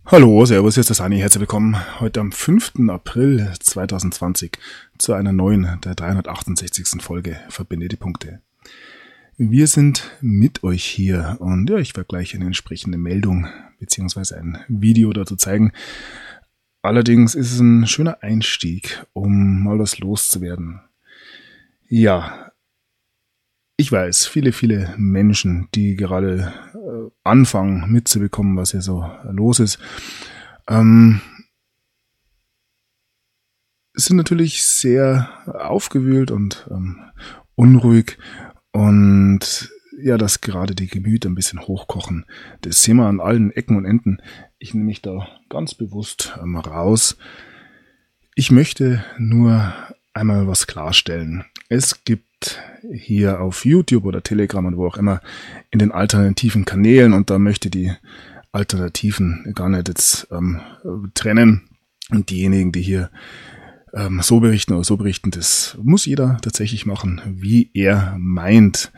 Hallo, servus, hier ist der Sani. Herzlich willkommen heute am 5. April 2020 zu einer neuen, der 368. Folge Verbinde die Punkte. Wir sind mit euch hier und ja, ich werde gleich eine entsprechende Meldung bzw. ein Video dazu zeigen. Allerdings ist es ein schöner Einstieg, um mal was loszuwerden. Ja, ich weiß, viele Menschen, die gerade anfangen mitzubekommen, was hier so los ist, sind natürlich sehr aufgewühlt und unruhig und ja, dass gerade die Gemüter ein bisschen hochkochen. Das sehen wir an allen Ecken und Enden. Ich nehme mich da ganz bewusst raus. Ich möchte nur einmal was klarstellen. Es gibt hier auf YouTube oder Telegram und wo auch immer in den alternativen Kanälen, und da möchte die Alternativen gar nicht jetzt trennen, und diejenigen, die hier so berichten oder so berichten, das muss jeder tatsächlich machen, wie er meint.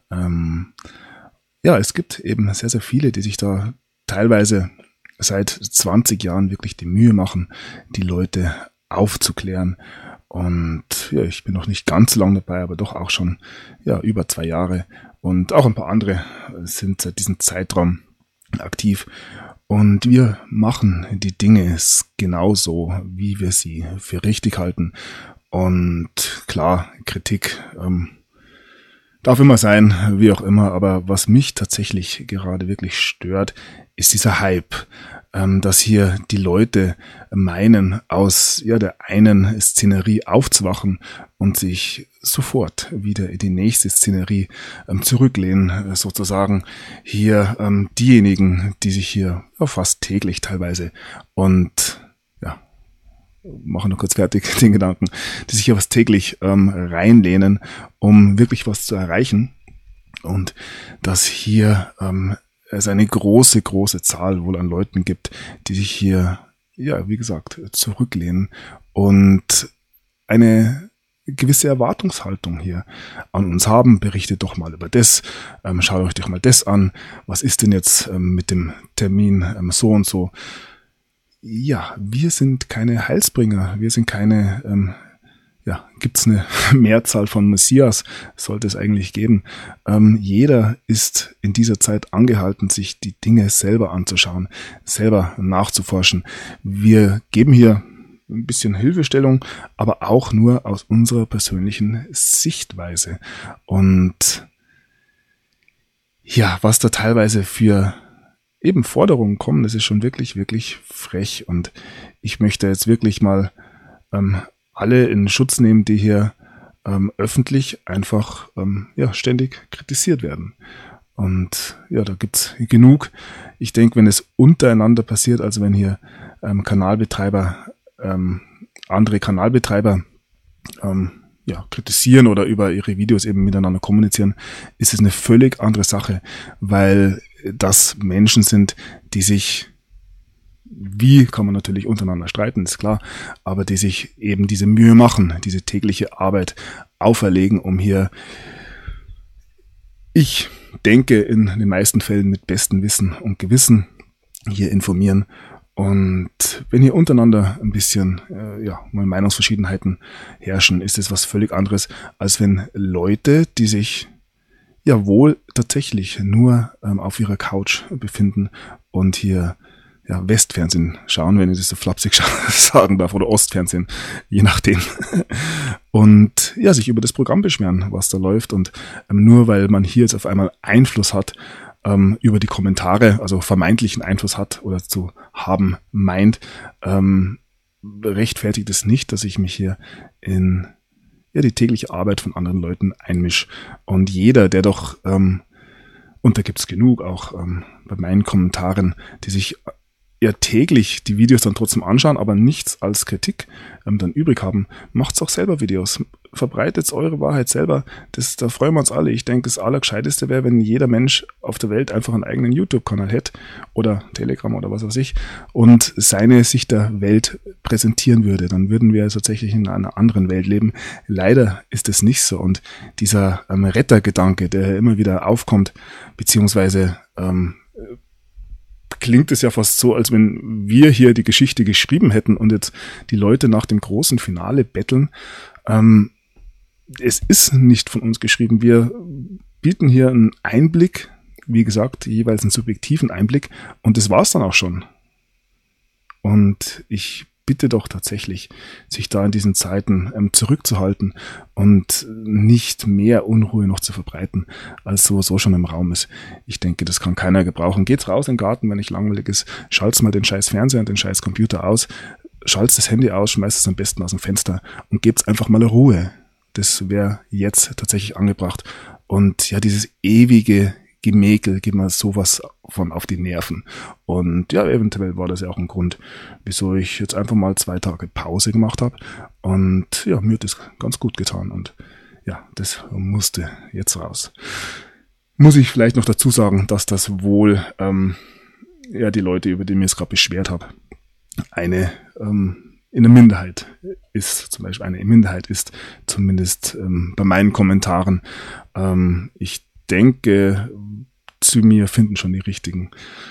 Ja, es gibt eben sehr viele, die sich da teilweise seit 20 Jahren wirklich die Mühe machen, die Leute aufzuklären. Und ja, ich bin noch nicht ganz so lange dabei, aber doch auch schon über 2 Jahre. Und auch ein paar andere sind seit diesem Zeitraum aktiv. Und wir machen die Dinge genauso, wie wir sie für richtig halten. Und klar, Kritik darf immer sein, wie auch immer. Aber was mich tatsächlich gerade wirklich stört, ist dieser Hype, dass hier die Leute meinen, aus der einen Szenerie aufzuwachen und sich sofort wieder in die nächste Szenerie zurücklehnen, sozusagen hier diejenigen, die sich hier fast täglich teilweise und machen noch kurz fertig den Gedanken, die sich hier fast täglich reinlehnen, um wirklich was zu erreichen, und dass hier es eine große Zahl wohl an Leuten gibt, die sich hier, wie gesagt, zurücklehnen und eine gewisse Erwartungshaltung hier an uns haben. Berichtet doch mal über das, schaut euch doch mal das an, was ist denn jetzt mit dem Termin so und so. Ja, wir sind keine Heilsbringer, wir sind keine, gibt's eine Mehrzahl von Messias, sollte es eigentlich geben. Jeder ist in dieser Zeit angehalten, sich die Dinge selber anzuschauen, selber nachzuforschen. Wir geben hier ein bisschen Hilfestellung, aber auch nur aus unserer persönlichen Sichtweise. Und ja, was da teilweise für eben Forderungen kommen, das ist schon wirklich frech. Und ich möchte jetzt wirklich mal alle in Schutz nehmen, die hier öffentlich einfach ständig kritisiert werden. Und da gibt's genug. Ich denke, wenn es untereinander passiert, also wenn hier Kanalbetreiber andere Kanalbetreiber kritisieren oder über ihre Videos eben miteinander kommunizieren, ist es eine völlig andere Sache, weil das Menschen sind, die sich, wie kann man natürlich untereinander streiten, ist klar, aber die sich eben diese Mühe machen, diese tägliche Arbeit auferlegen, um hier, ich denke, in den meisten Fällen mit bestem Wissen und Gewissen hier informieren. Und wenn hier untereinander ein bisschen mal Meinungsverschiedenheiten herrschen, ist es was völlig anderes, als wenn Leute, die sich wohl tatsächlich nur auf ihrer Couch befinden und hier Westfernsehen schauen, wenn ich das so flapsig sagen darf, oder Ostfernsehen, je nachdem. Und sich über das Programm beschweren, was da läuft. Und nur weil man hier jetzt auf einmal Einfluss hat über die Kommentare, also vermeintlichen Einfluss hat oder zu haben meint, rechtfertigt es nicht, dass ich mich hier in die tägliche Arbeit von anderen Leuten einmische. Und jeder, der doch, und da gibt's genug, auch bei meinen Kommentaren, die sich täglich die Videos dann trotzdem anschauen, aber nichts als Kritik dann übrig haben, macht's auch selber Videos. Verbreitet eure Wahrheit selber. Da freuen wir uns alle. Ich denke, das Allergescheiteste wäre, wenn jeder Mensch auf der Welt einfach einen eigenen YouTube-Kanal hätte oder Telegram oder was weiß ich und seine Sicht der Welt präsentieren würde. Dann würden wir tatsächlich in einer anderen Welt leben. Leider ist es nicht so. Und dieser Rettergedanke, der immer wieder aufkommt, beziehungsweise klingt es ja fast so, als wenn wir hier die Geschichte geschrieben hätten und jetzt die Leute nach dem großen Finale betteln. Es ist nicht von uns geschrieben. Wir bieten hier einen Einblick, wie gesagt, jeweils einen subjektiven Einblick, und das war's dann auch schon. Und ich bitte doch tatsächlich, sich da in diesen Zeiten zurückzuhalten und nicht mehr Unruhe noch zu verbreiten, als sowieso schon im Raum ist. Ich denke, das kann keiner gebrauchen. Geht's raus in den Garten, wenn nicht langweilig ist, schalt's mal den scheiß Fernseher und den scheiß Computer aus, schalt's das Handy aus, schmeißt es am besten aus dem Fenster und gebt's einfach mal Ruhe. Das wäre jetzt tatsächlich angebracht. Und ja, dieses ewige Gemäkel geht mir sowas von auf die Nerven. Und ja, eventuell war das ja auch ein Grund, wieso ich jetzt einfach mal 2 Tage Pause gemacht habe. Und ja, mir hat das ganz gut getan. Und ja, das musste jetzt raus. Muss ich vielleicht noch dazu sagen, dass das wohl die Leute, über die ich es gerade beschwert habe, in der Minderheit ist, zum Beispiel eine Minderheit ist, zumindest bei meinen Kommentaren. Ich denke, zu mir finden schon die richtigen.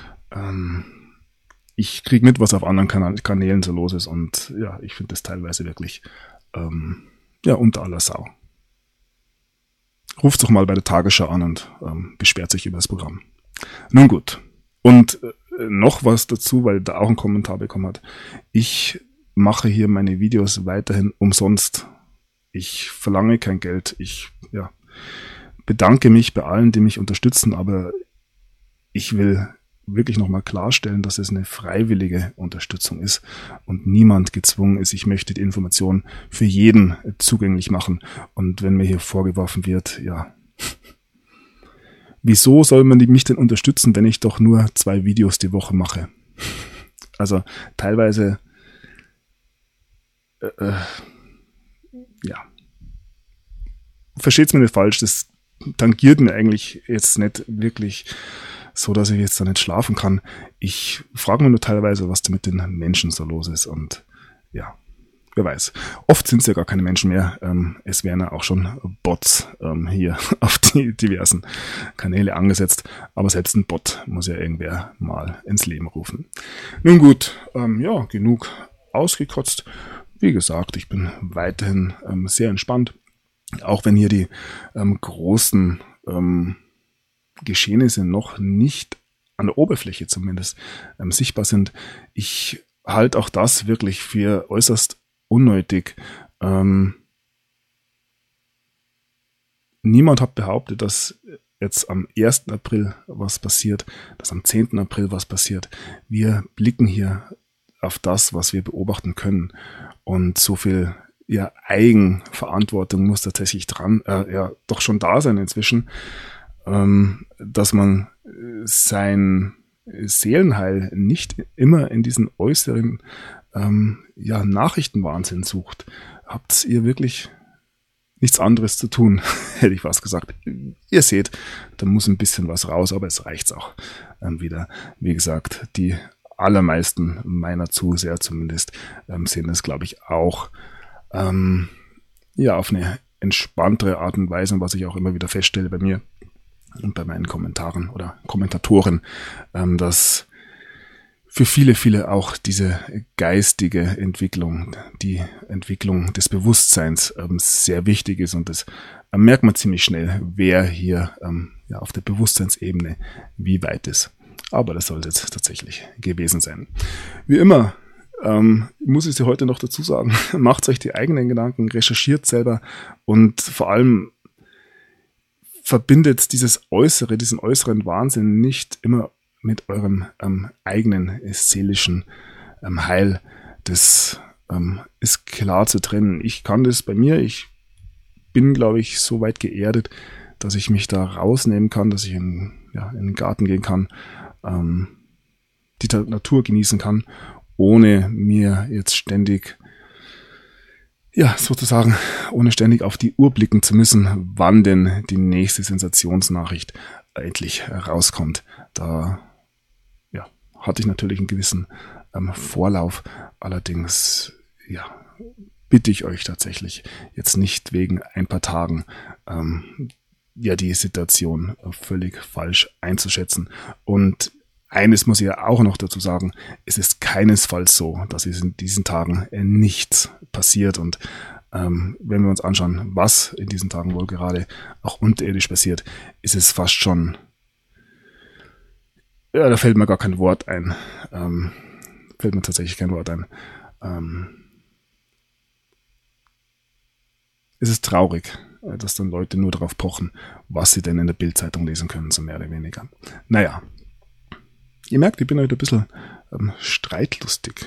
Ich kriege mit, was auf anderen Kanälen so los ist, und ja, ich finde das teilweise wirklich unter aller Sau. Ruft doch mal bei der Tagesschau an und beschwert sich über das Programm. Nun gut. Und noch was dazu, weil da auch ein Kommentar bekommen hat. Ich mache hier meine Videos weiterhin umsonst. Ich verlange kein Geld. Ich bedanke mich bei allen, die mich unterstützen, aber ich will wirklich nochmal klarstellen, dass es eine freiwillige Unterstützung ist und niemand gezwungen ist. Ich möchte die Information für jeden zugänglich machen. Und wenn mir hier vorgeworfen wird, wieso soll man mich denn unterstützen, wenn ich doch nur 2 Videos die Woche mache? Also teilweise versteht's mir nicht falsch, das tangiert mir eigentlich jetzt nicht wirklich so, dass ich jetzt da nicht schlafen kann. Ich frage mich nur teilweise, was da mit den Menschen so los ist, und ja, wer weiß. Oft sind es ja gar keine Menschen mehr. Es werden ja auch schon Bots hier auf die diversen Kanäle angesetzt, aber selbst ein Bot muss ja irgendwer mal ins Leben rufen. Nun gut, genug ausgekotzt. Wie gesagt, ich bin weiterhin sehr entspannt. Auch wenn hier die großen Geschehnisse noch nicht an der Oberfläche zumindest sichtbar sind. Ich halte auch das wirklich für äußerst unnötig. Niemand hat behauptet, dass jetzt am 1. April was passiert, dass am 10. April was passiert. Wir blicken hier auf das, was wir beobachten können. Und so viel Eigenverantwortung muss tatsächlich doch schon da sein inzwischen, dass man sein Seelenheil nicht immer in diesen äußeren Nachrichtenwahnsinn sucht. Habt ihr wirklich nichts anderes zu tun, hätte ich fast gesagt. Ihr seht, da muss ein bisschen was raus, aber es reicht auch wieder. Wie gesagt, die allermeisten meiner Zuseher zumindest sehen das, glaube ich, auch auf eine entspanntere Art und Weise, was ich auch immer wieder feststelle bei mir und bei meinen Kommentaren oder Kommentatoren, dass für viele, viele auch diese geistige Entwicklung, die Entwicklung des Bewusstseins sehr wichtig ist, und das merkt man ziemlich schnell, wer hier auf der Bewusstseinsebene wie weit ist. Aber das sollte jetzt tatsächlich gewesen sein. Wie immer, muss ich Sie heute noch dazu sagen, macht euch die eigenen Gedanken, recherchiert selber und vor allem verbindet diesen äußeren Wahnsinn nicht immer mit eurem eigenen seelischen Heil. Das ist klar zu trennen. Ich kann das bei mir, ich bin, glaube ich, so weit geerdet, dass ich mich da rausnehmen kann, dass ich in den Garten gehen kann, die Natur genießen kann, ohne mir jetzt ständig, ohne ständig auf die Uhr blicken zu müssen, wann denn die nächste Sensationsnachricht endlich rauskommt. Da hatte ich natürlich einen gewissen Vorlauf. Allerdings, bitte ich euch tatsächlich jetzt nicht wegen ein paar Tagen die Situation völlig falsch einzuschätzen. Und eines muss ich ja auch noch dazu sagen, es ist keinesfalls so, dass es in diesen Tagen nichts passiert. Und wenn wir uns anschauen, was in diesen Tagen wohl gerade auch unterirdisch passiert, ist es fast schon, ja, da fällt mir gar kein Wort ein. Fällt mir tatsächlich kein Wort ein. Es ist traurig, dass dann Leute nur darauf pochen, was sie denn in der Bild-Zeitung lesen können, so mehr oder weniger. Naja, ihr merkt, ich bin heute ein bisschen streitlustig.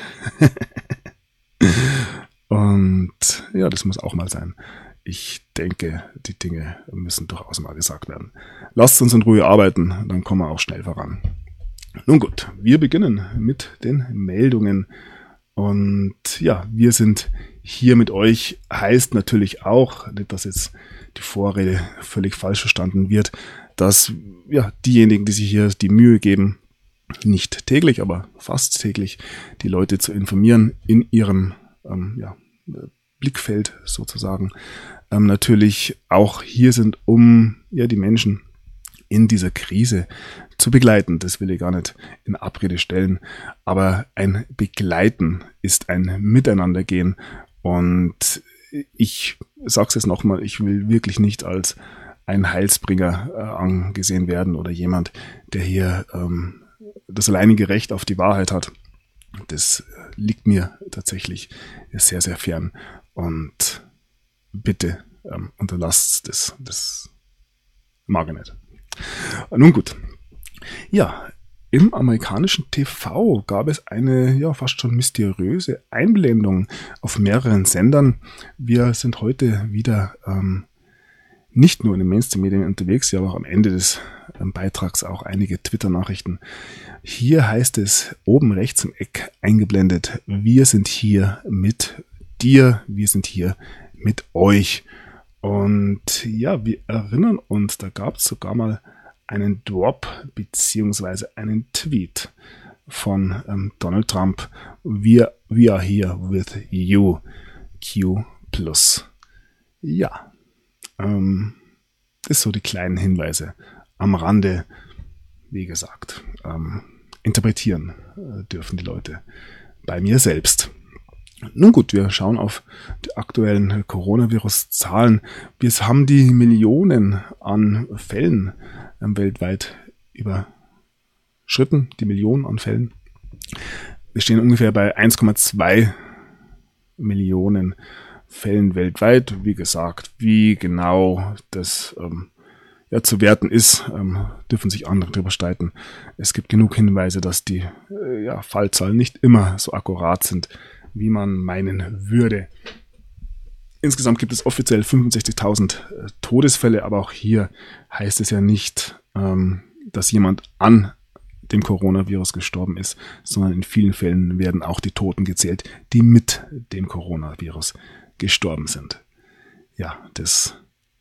Und ja, das muss auch mal sein. Ich denke, die Dinge müssen durchaus mal gesagt werden. Lasst uns in Ruhe arbeiten, dann kommen wir auch schnell voran. Nun gut, wir beginnen mit den Meldungen. Und ja, wir sind hier mit euch, heißt natürlich auch, nicht, dass jetzt die Vorrede völlig falsch verstanden wird, dass ja diejenigen, die sich hier die Mühe geben, nicht täglich, aber fast täglich, die Leute zu informieren in ihrem Blickfeld sozusagen, natürlich auch hier sind, um ja die Menschen in dieser Krise zu begleiten. Das will ich gar nicht in Abrede stellen, aber ein Begleiten ist ein Miteinandergehen und ich sag's jetzt nochmal, ich will wirklich nicht als ein Heilsbringer angesehen werden oder jemand, der hier das alleinige Recht auf die Wahrheit hat. Das liegt mir tatsächlich sehr, sehr fern. Und bitte unterlasst das. Das mag ich nicht. Nun gut. Ja, im amerikanischen TV gab es eine ja fast schon mysteriöse Einblendung auf mehreren Sendern. Wir sind heute wieder nicht nur in den Mainstream-Medien unterwegs, ja, aber auch am Ende des Beitrags auch einige Twitter-Nachrichten. Hier heißt es oben rechts im Eck eingeblendet, wir sind hier mit dir, wir sind hier mit euch. Und ja, wir erinnern uns, da gab es sogar mal einen Drop beziehungsweise einen Tweet von Donald Trump. We are here with you, Q+. Ja, das so die kleinen Hinweise am Rande. Wie gesagt, interpretieren dürfen die Leute bei mir selbst. Nun gut, wir schauen auf die aktuellen Coronavirus-Zahlen. Wir haben die Millionen an Fällen weltweit überschritten, die Millionen an Fällen. Wir stehen ungefähr bei 1,2 Millionen Fällen weltweit. Wie gesagt, wie genau das zu werten ist, dürfen sich andere darüber streiten. Es gibt genug Hinweise, dass die Fallzahlen nicht immer so akkurat sind, wie man meinen würde. Insgesamt gibt es offiziell 65.000 Todesfälle, aber auch hier heißt es ja nicht, dass jemand an dem Coronavirus gestorben ist, sondern in vielen Fällen werden auch die Toten gezählt, die mit dem Coronavirus gestorben sind. Ja, das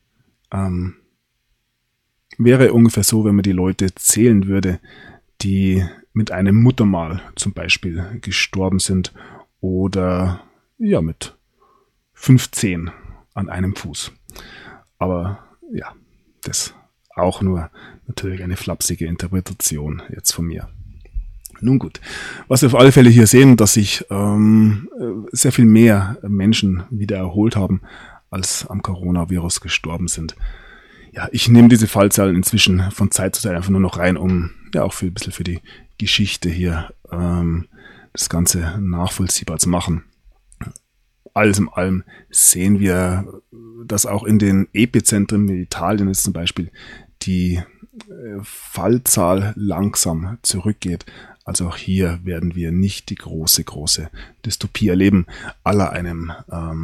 wäre ungefähr so, wenn man die Leute zählen würde, die mit einem Muttermal zum Beispiel gestorben sind oder ja mit 15 an einem Fuß. Aber ja, das auch nur natürlich eine flapsige Interpretation jetzt von mir. Nun gut, was wir auf alle Fälle hier sehen, dass sich sehr viel mehr Menschen wieder erholt haben, als am Coronavirus gestorben sind. Ja, ich nehme diese Fallzahlen inzwischen von Zeit zu Zeit einfach nur noch rein, um ja auch ein bisschen für die Geschichte hier das Ganze nachvollziehbar zu machen. Alles in allem sehen wir, dass auch in den Epizentren wie Italien jetzt zum Beispiel die Fallzahl langsam zurückgeht. Also auch hier werden wir nicht die große Dystopie erleben, à la einem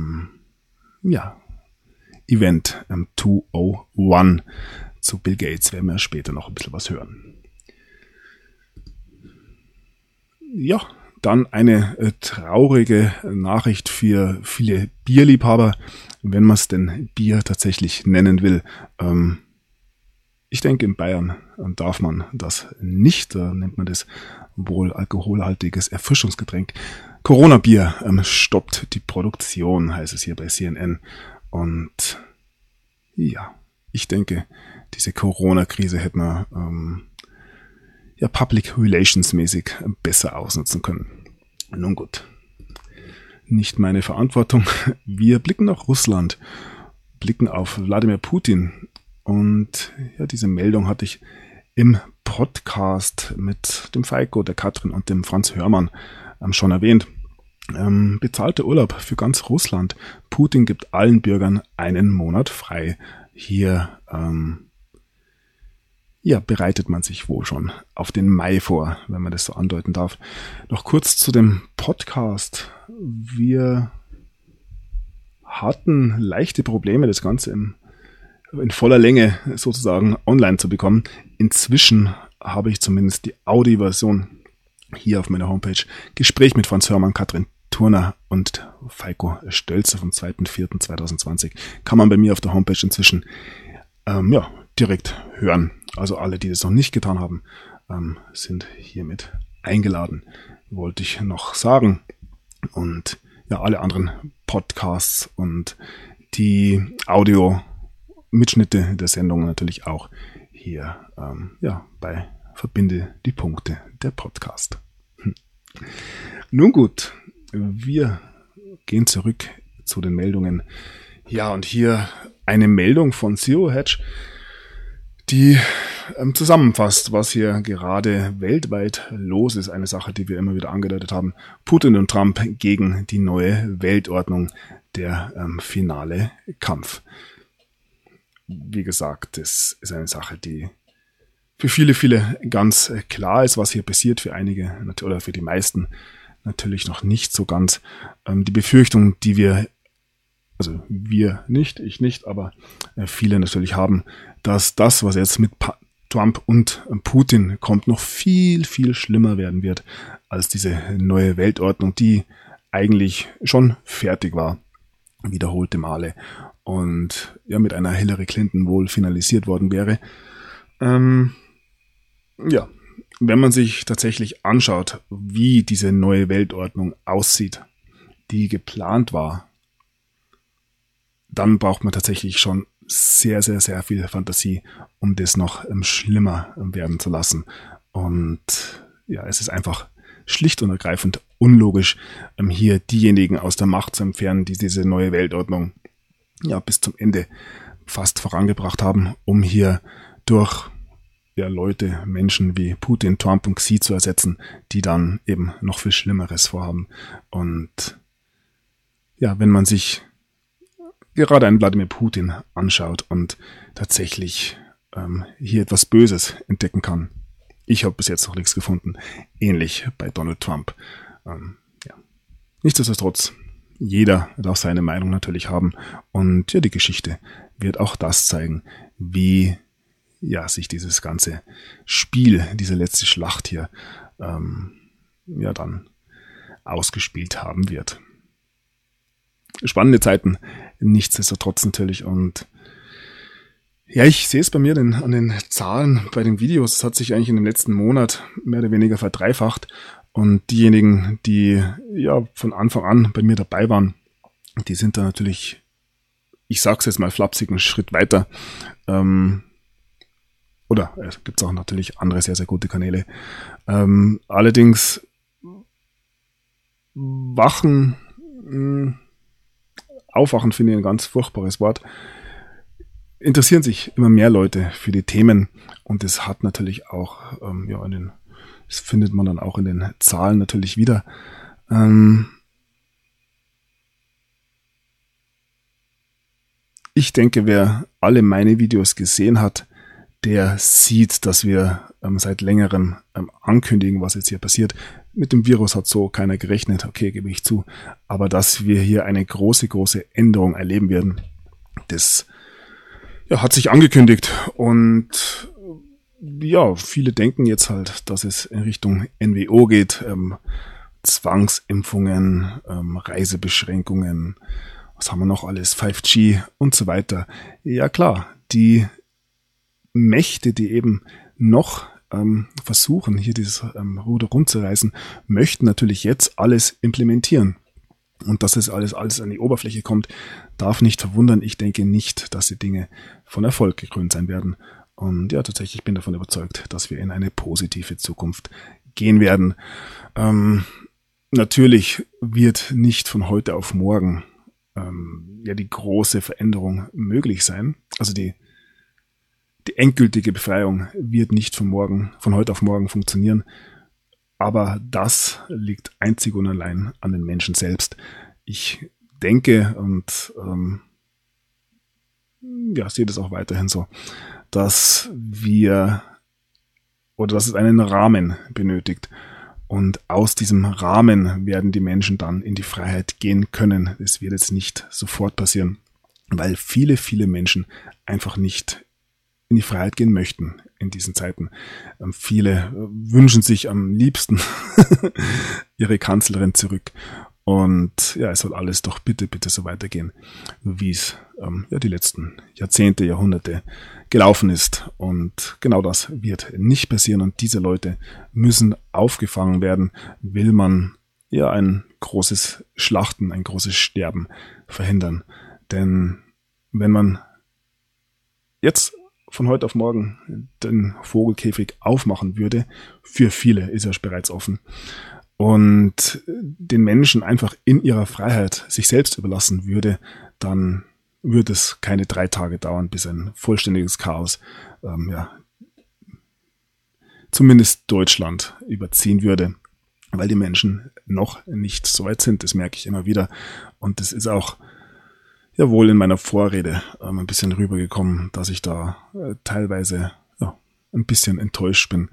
Event 201 zu Bill Gates, werden wir später noch ein bisschen was hören. Ja, dann eine traurige Nachricht für viele Bierliebhaber, wenn man es denn Bier tatsächlich nennen will. Ich denke, in Bayern darf man das nicht. Da nennt man das wohl alkoholhaltiges Erfrischungsgetränk. Corona-Bier stoppt die Produktion, heißt es hier bei CNN. Und ja, ich denke, diese Corona-Krise hätte man Public Relations mäßig besser ausnutzen können. Nun gut, nicht meine Verantwortung. Wir blicken nach Russland, blicken auf Wladimir Putin. Und diese Meldung hatte ich im Podcast mit dem Feiko, der Katrin und dem Franz Hörmann schon erwähnt. Bezahlter Urlaub für ganz Russland. Putin gibt allen Bürgern einen Monat frei. Hier bereitet man sich wohl schon auf den Mai vor, wenn man das so andeuten darf. Noch kurz zu dem Podcast. Wir hatten leichte Probleme, das Ganze in voller Länge sozusagen online zu bekommen. Inzwischen habe ich zumindest die Audioversion hier auf meiner Homepage. Gespräch mit Franz Hörmann, Katrin Turner und Feiko Stölzer vom 2.4.2020 kann man bei mir auf der Homepage inzwischen direkt hören. Also alle, die das noch nicht getan haben, sind hiermit eingeladen, wollte ich noch sagen. Und alle anderen Podcasts und die Audio-Mitschnitte der Sendung natürlich auch hier bei Verbinde die Punkte der Podcast. Nun gut, wir gehen zurück zu den Meldungen. Ja, und hier eine Meldung von Zero Hedge, die zusammenfasst, was hier gerade weltweit los ist. Eine Sache, die wir immer wieder angedeutet haben. Putin und Trump gegen die neue Weltordnung, der finale Kampf. Wie gesagt, das ist eine Sache, die für viele ganz klar ist, was hier passiert. Für einige oder für die meisten natürlich noch nicht so ganz. Die Befürchtung, die wir nicht, ich nicht, aber viele natürlich haben, dass das, was jetzt mit Trump und Putin kommt, noch viel schlimmer werden wird als diese neue Weltordnung, die eigentlich schon fertig war, wiederholte Male und mit einer Hillary Clinton wohl finalisiert worden wäre. Wenn man sich tatsächlich anschaut, wie diese neue Weltordnung aussieht, die geplant war, dann braucht man tatsächlich schon sehr viel Fantasie, um das noch schlimmer werden zu lassen. Und es ist einfach schlicht und ergreifend unlogisch, hier diejenigen aus der Macht zu entfernen, die diese neue Weltordnung bis zum Ende fast vorangebracht haben, um hier durch Leute, Menschen wie Putin, Trump und Xi zu ersetzen, die dann eben noch viel Schlimmeres vorhaben. Und wenn man sich gerade einen Wladimir Putin anschaut und tatsächlich hier etwas Böses entdecken kann. Ich habe bis jetzt noch nichts gefunden. Ähnlich bei Donald Trump. Nichtsdestotrotz, jeder darf seine Meinung natürlich haben. Und die Geschichte wird auch das zeigen, wie sich dieses ganze Spiel, diese letzte Schlacht hier dann ausgespielt haben wird. Spannende Zeiten, nichtsdestotrotz natürlich. Und ich sehe es bei mir an den Zahlen bei den Videos. Es hat sich eigentlich in dem letzten Monat mehr oder weniger verdreifacht. Und diejenigen, die von Anfang an bei mir dabei waren, die sind da natürlich, ich sag's jetzt mal flapsig, einen Schritt weiter. Oder es gibt auch natürlich andere sehr gute Kanäle. Allerdings Aufwachen finde ich ein ganz furchtbares Wort. Interessieren sich immer mehr Leute für die Themen und es hat natürlich auch, das findet man dann auch in den Zahlen natürlich wieder. Ich denke, wer alle meine Videos gesehen hat, der sieht, dass wir seit längerem ankündigen, was jetzt hier passiert. Mit dem Virus hat so keiner gerechnet, okay, gebe ich zu. Aber dass wir hier eine große Änderung erleben werden, das hat sich angekündigt. Und viele denken jetzt halt, dass es in Richtung NWO geht, Zwangsimpfungen, Reisebeschränkungen, was haben wir noch alles, 5G und so weiter. Ja klar, die Mächte, die eben noch versuchen, hier dieses Ruder rumzureißen, möchten natürlich jetzt alles implementieren. Und dass es alles an die Oberfläche kommt, darf nicht verwundern. Ich denke nicht, dass die Dinge von Erfolg gekrönt sein werden. Und ja, tatsächlich bin ich davon überzeugt, dass wir in eine positive Zukunft gehen werden. Natürlich wird nicht von heute auf morgen die große Veränderung möglich sein. Also die endgültige Befreiung wird nicht von heute auf morgen funktionieren. Aber das liegt einzig und allein an den Menschen selbst. Ich denke und sehe das auch weiterhin so, dass es einen Rahmen benötigt. Und aus diesem Rahmen werden die Menschen dann in die Freiheit gehen können. Das wird jetzt nicht sofort passieren, weil viele, viele Menschen einfach nicht in die Freiheit gehen möchten in diesen Zeiten. Viele wünschen sich am liebsten ihre Kanzlerin zurück. Und ja, es soll alles doch bitte, bitte so weitergehen, wie es die letzten Jahrzehnte, Jahrhunderte gelaufen ist. Und genau das wird nicht passieren. Und diese Leute müssen aufgefangen werden, will man ein großes Schlachten, ein großes Sterben verhindern. Denn wenn man jetzt von heute auf morgen den Vogelkäfig aufmachen würde, für viele ist er bereits offen, und den Menschen einfach in ihrer Freiheit sich selbst überlassen würde, dann würde es keine 3 Tage dauern, bis ein vollständiges Chaos zumindest Deutschland überziehen würde, weil die Menschen noch nicht so weit sind. Das merke ich immer wieder. Und das ist auch wohl in meiner Vorrede ein bisschen rübergekommen, dass ich da teilweise ein bisschen enttäuscht bin.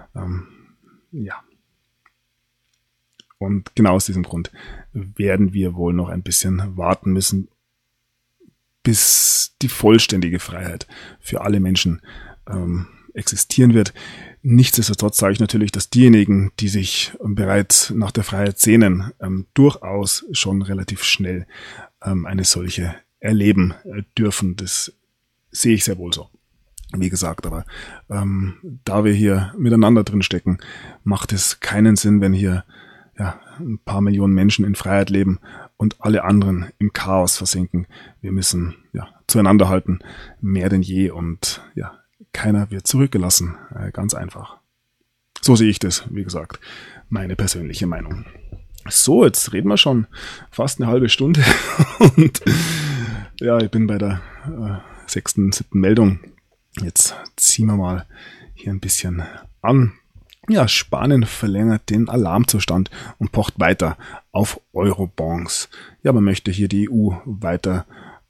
Und genau aus diesem Grund werden wir wohl noch ein bisschen warten müssen, bis die vollständige Freiheit für alle Menschen existieren wird. Nichtsdestotrotz sage ich natürlich, dass diejenigen, die sich bereits nach der Freiheit sehnen, durchaus schon relativ schnell eine solche erleben dürfen. Das sehe ich sehr wohl so. Wie gesagt, aber da wir hier miteinander drin stecken, macht es keinen Sinn, wenn hier ein paar Millionen Menschen in Freiheit leben und alle anderen im Chaos versinken. Wir müssen zueinander halten, mehr denn je, und keiner wird zurückgelassen. Ganz einfach. So sehe ich das, wie gesagt, meine persönliche Meinung. So, jetzt reden wir schon fast eine halbe Stunde und ich bin bei der 6., 7. Meldung. Jetzt ziehen wir mal hier ein bisschen an. Ja, Spanien verlängert den Alarmzustand und pocht weiter auf Eurobonds. Ja, man möchte hier die EU weiter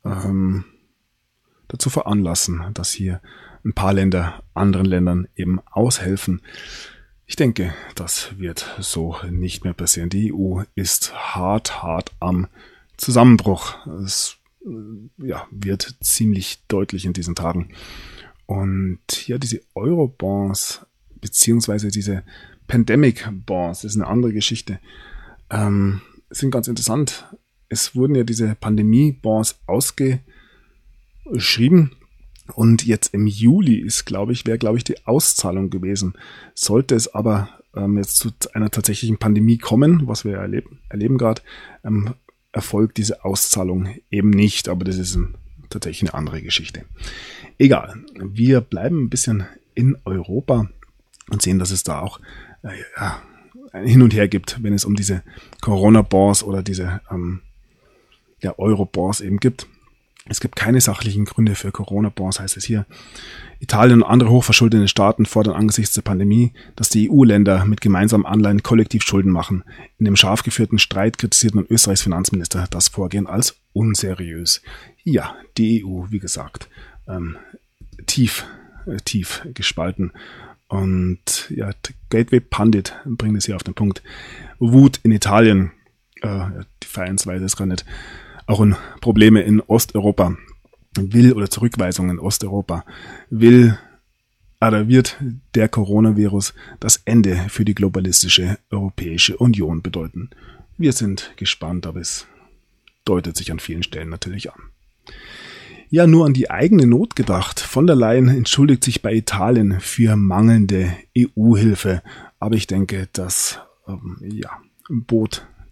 dazu veranlassen, dass hier ein paar Länder anderen Ländern eben aushelfen. Ich denke, das wird so nicht mehr passieren. Die EU ist hart am Zusammenbruch. Es wird ziemlich deutlich in diesen Tagen. Und diese Eurobonds beziehungsweise diese Pandemic Bonds, das ist eine andere Geschichte, sind ganz interessant. Es wurden ja diese Pandemie-Bonds ausgeschrieben und jetzt im Juli wäre, glaube ich, die Auszahlung gewesen. Sollte es aber jetzt zu einer tatsächlichen Pandemie kommen, was wir erleben gerade, erfolgt diese Auszahlung eben nicht, aber das ist tatsächlich eine andere Geschichte. Egal, wir bleiben ein bisschen in Europa und sehen, dass es da auch ein Hin und Her gibt, wenn es um diese Corona-Bonds oder diese Euro-Bonds eben gibt. Es gibt keine sachlichen Gründe für Corona-Bonds, heißt es hier. Italien und andere hochverschuldete Staaten fordern angesichts der Pandemie, dass die EU-Länder mit gemeinsamen Anleihen kollektiv Schulden machen. In dem scharf geführten Streit kritisierten Österreichs Finanzminister das Vorgehen als unseriös. Ja, die EU, wie gesagt, tief gespalten. Und Gateway Pundit bringt es hier auf den Punkt. Wut in Italien, die Vereinsweise ist gar nicht, auch in Probleme in Osteuropa Zurückweisungen in Osteuropa wird der Coronavirus das Ende für die globalistische Europäische Union bedeuten. Wir sind gespannt, aber es deutet sich an vielen Stellen natürlich an. Ja, nur an die eigene Not gedacht. Von der Leyen entschuldigt sich bei Italien für mangelnde EU-Hilfe. Aber ich denke, das bot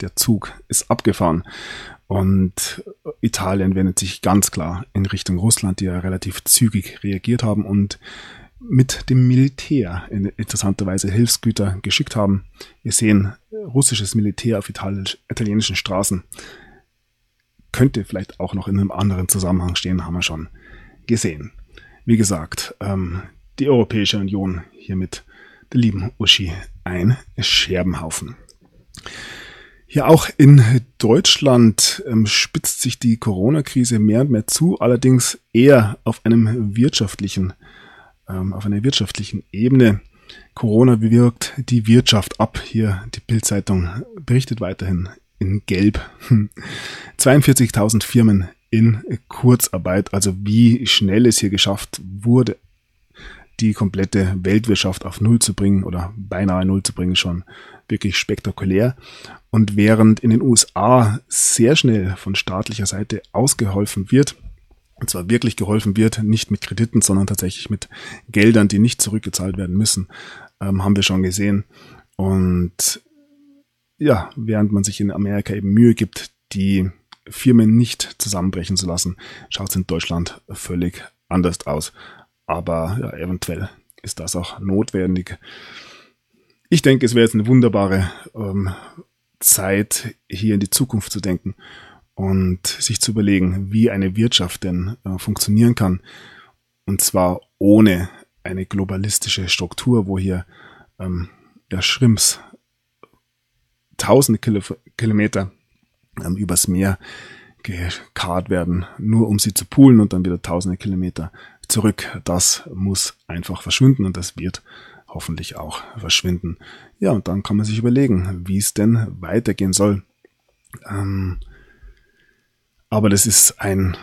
der Zug ist abgefahren. Und Italien wendet sich ganz klar in Richtung Russland, die ja relativ zügig reagiert haben und mit dem Militär interessanterweise Hilfsgüter geschickt haben. Wir sehen russisches Militär auf italienischen Straßen. Könnte vielleicht auch noch in einem anderen Zusammenhang stehen, haben wir schon gesehen. Wie gesagt, die Europäische Union hier mit der lieben Uschi ein Scherbenhaufen. Ja, auch in Deutschland spitzt sich die Corona-Krise mehr und mehr zu, allerdings eher auf einer wirtschaftlichen Ebene. Corona bewirkt die Wirtschaft ab. Hier die Bild-Zeitung berichtet weiterhin in Gelb. 42.000 Firmen in Kurzarbeit, also wie schnell es hier geschafft wurde, die komplette Weltwirtschaft auf Null zu bringen oder beinahe Null zu bringen, schon wirklich spektakulär. Und während in den USA sehr schnell von staatlicher Seite ausgeholfen wird, und zwar wirklich geholfen wird, nicht mit Krediten, sondern tatsächlich mit Geldern, die nicht zurückgezahlt werden müssen, haben wir schon gesehen. Und ja, während man sich in Amerika eben Mühe gibt, die Firmen nicht zusammenbrechen zu lassen, schaut es in Deutschland völlig anders aus. Aber ja, eventuell ist das auch notwendig. Ich denke, es wäre jetzt eine wunderbare Zeit, hier in die Zukunft zu denken und sich zu überlegen, wie eine Wirtschaft denn funktionieren kann. Und zwar ohne eine globalistische Struktur, wo hier Shrimps tausende Kilometer übers Meer gekarrt werden, nur um sie zu poolen und dann wieder tausende Kilometer zurück. Das muss einfach verschwinden und das wird hoffentlich auch verschwinden. Ja, und dann kann man sich überlegen, wie es denn weitergehen soll. Aber das ist ein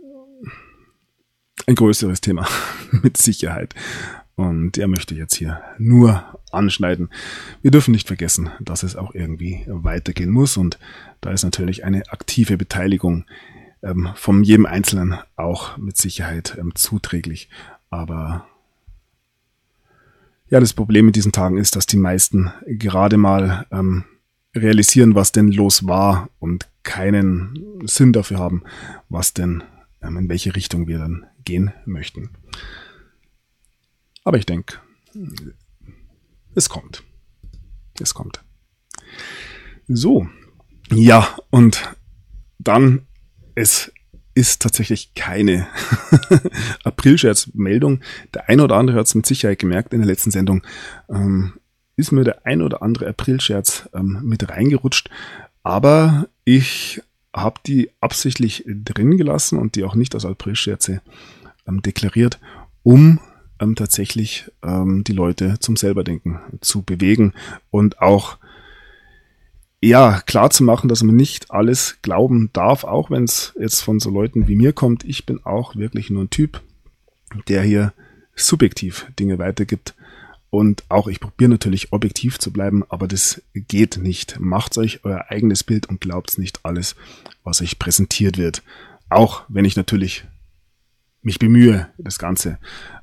größeres Thema mit Sicherheit. Und er möchte jetzt hier nur anschneiden. Wir dürfen nicht vergessen, dass es auch irgendwie weitergehen muss. Und da ist natürlich eine aktive Beteiligung von jedem Einzelnen auch mit Sicherheit zuträglich. Aber ja, das Problem in diesen Tagen ist, dass die meisten gerade mal realisieren, was denn los war und keinen Sinn dafür haben, was denn, in welche Richtung wir dann gehen möchten. Aber ich denke, es kommt. Es kommt. So, ja, und dann, es ist tatsächlich keine Aprilscherz-Meldung. Der eine oder andere hat es mit Sicherheit gemerkt in der letzten Sendung. Ist mir der ein oder andere Aprilscherz mit reingerutscht. Aber ich habe die absichtlich drin gelassen und die auch nicht als Aprilscherze deklariert, um tatsächlich die Leute zum Selberdenken zu bewegen und auch klar zu machen, dass man nicht alles glauben darf, auch wenn es jetzt von so Leuten wie mir kommt. Ich bin auch wirklich nur ein Typ, der hier subjektiv Dinge weitergibt. Und auch ich probiere natürlich objektiv zu bleiben, aber das geht nicht. Macht euch euer eigenes Bild und glaubt nicht alles, was euch präsentiert wird. Auch wenn ich natürlich mich bemühe, das Ganze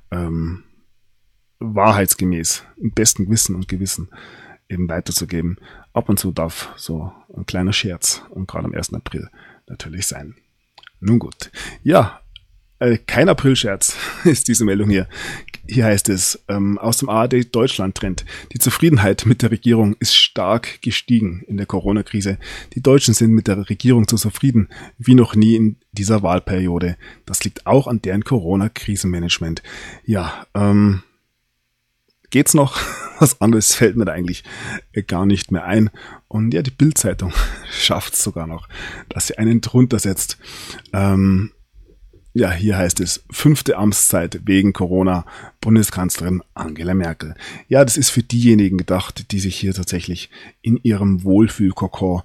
wahrheitsgemäß, im besten Wissen und Gewissen eben weiterzugeben. Ab und zu darf so ein kleiner Scherz und gerade am 1. April natürlich sein. Nun gut. Ja, kein Aprilscherz ist diese Meldung hier. Hier heißt es, aus dem ARD Deutschland Trend. Die Zufriedenheit mit der Regierung ist stark gestiegen in der Corona-Krise. Die Deutschen sind mit der Regierung so zufrieden wie noch nie in dieser Wahlperiode. Das liegt auch an deren Corona-Krisenmanagement. Ja, geht's noch? Was anderes fällt mir da eigentlich gar nicht mehr ein. Und ja, die Bild-Zeitung schafft es sogar noch, dass sie einen drunter setzt. Ja, hier heißt es, 5. Amtszeit wegen Corona, Bundeskanzlerin Angela Merkel. Ja, das ist für diejenigen gedacht, die sich hier tatsächlich in ihrem Wohlfühlkokon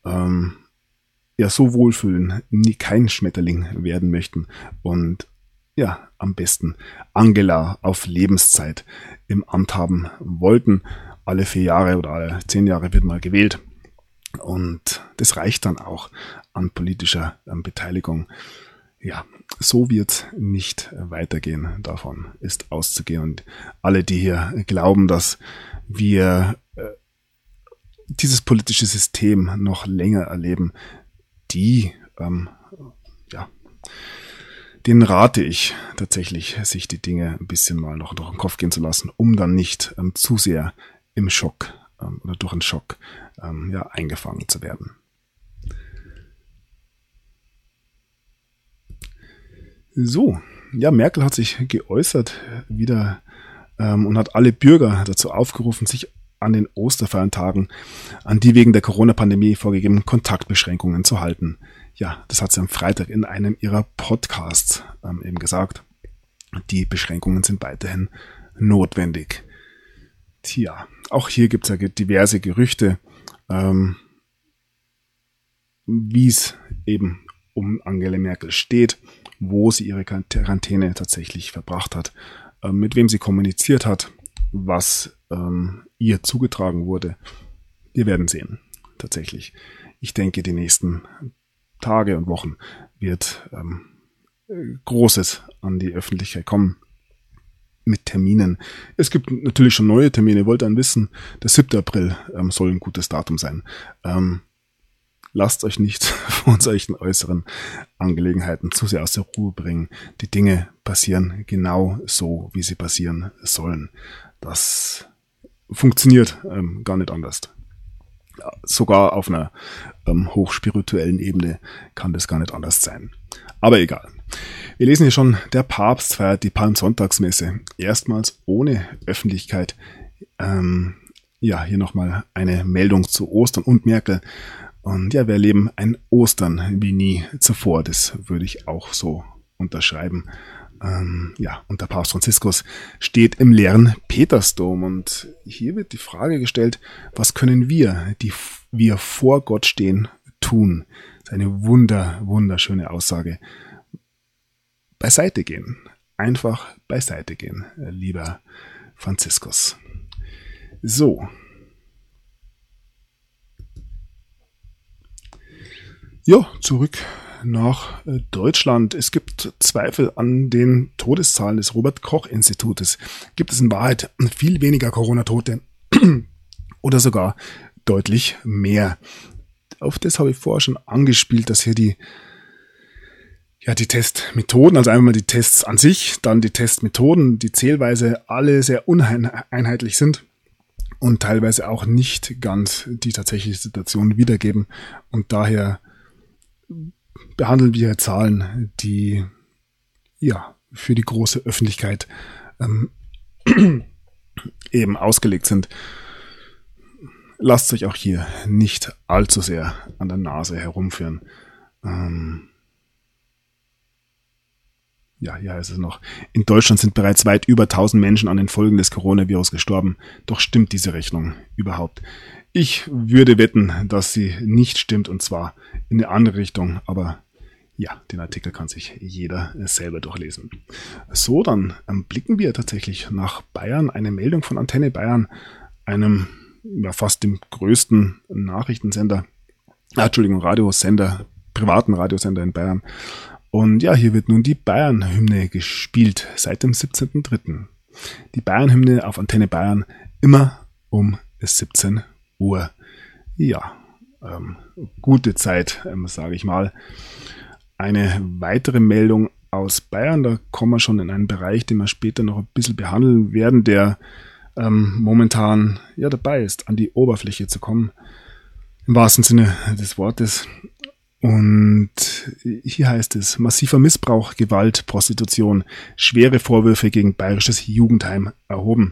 so wohlfühlen, nie kein Schmetterling werden möchten und ja, am besten Angela auf Lebenszeit im Amt haben wollten. Alle 4 Jahre oder alle 10 Jahre wird mal gewählt. Und das reicht dann auch an politischer Beteiligung. Ja, so wird nicht weitergehen. Davon ist auszugehen. Und alle, die hier glauben, dass wir dieses politische System noch länger erleben, die, denen rate ich tatsächlich, sich die Dinge ein bisschen mal noch durch den Kopf gehen zu lassen, um dann nicht zu sehr im Schock oder durch einen Schock eingefangen zu werden. So, ja, Merkel hat sich geäußert wieder und hat alle Bürger dazu aufgerufen, sich an den Osterfeiertagen an die wegen der Corona-Pandemie vorgegebenen Kontaktbeschränkungen zu halten. Ja, das hat sie am Freitag in einem ihrer Podcasts eben gesagt. Die Beschränkungen sind weiterhin notwendig. Tja, auch hier gibt es ja diverse Gerüchte, wie es eben um Angela Merkel steht, wo sie ihre Quarantäne tatsächlich verbracht hat, mit wem sie kommuniziert hat, was ihr zugetragen wurde. Wir werden sehen, tatsächlich. Ich denke, die nächsten Tage und Wochen wird Großes an die Öffentlichkeit kommen mit Terminen. Es gibt natürlich schon neue Termine. Ihr wollt dann wissen, der 7. April soll ein gutes Datum sein. Lasst euch nicht von solchen äußeren Angelegenheiten zu sehr aus der Ruhe bringen. Die Dinge passieren genau so, wie sie passieren sollen. Das funktioniert gar nicht anders. Sogar auf einer hochspirituellen Ebene kann das gar nicht anders sein. Aber egal. Wir lesen hier schon, der Papst feiert die Palmsonntagsmesse. Erstmals ohne Öffentlichkeit. Hier nochmal eine Meldung zu Ostern und Merkel. Und ja, wir erleben ein Ostern wie nie zuvor. Das würde ich auch so unterschreiben. Und der Papst Franziskus steht im leeren Petersdom. Und hier wird die Frage gestellt, was können wir, die wir vor Gott stehen, tun? Das ist eine wunderschöne Aussage. Beiseite gehen. Einfach beiseite gehen, lieber Franziskus. So. Ja, zurück nach Deutschland. Es gibt Zweifel an den Todeszahlen des Robert-Koch-Institutes. Gibt es in Wahrheit viel weniger Corona-Tote oder sogar deutlich mehr? Auf das habe ich vorher schon angespielt, dass hier die Testmethoden, also einmal die Tests an sich, dann die Testmethoden, die Zählweise alle sehr uneinheitlich sind und teilweise auch nicht ganz die tatsächliche Situation wiedergeben. Und daher behandeln wir Zahlen, die für die große Öffentlichkeit eben ausgelegt sind. Lasst euch auch hier nicht allzu sehr an der Nase herumführen. Hier heißt es noch, in Deutschland sind bereits weit über 1000 Menschen an den Folgen des Coronavirus gestorben. Doch stimmt diese Rechnung überhaupt? Ich würde wetten, dass sie nicht stimmt, und zwar in eine andere Richtung. Aber ja, den Artikel kann sich jeder selber durchlesen. So, dann blicken wir tatsächlich nach Bayern. Eine Meldung von Antenne Bayern, einem fast dem größten Radiosender, privaten Radiosender in Bayern. Und ja, hier wird nun die Bayern-Hymne gespielt seit dem 17.03. Die Bayern-Hymne auf Antenne Bayern immer um 17 Uhr. Ja, gute Zeit, sage ich mal. Eine weitere Meldung aus Bayern, da kommen wir schon in einen Bereich, den wir später noch ein bisschen behandeln werden, der momentan dabei ist, an die Oberfläche zu kommen, im wahrsten Sinne des Wortes. Und hier heißt es, massiver Missbrauch, Gewalt, Prostitution, schwere Vorwürfe gegen bayerisches Jugendheim erhoben.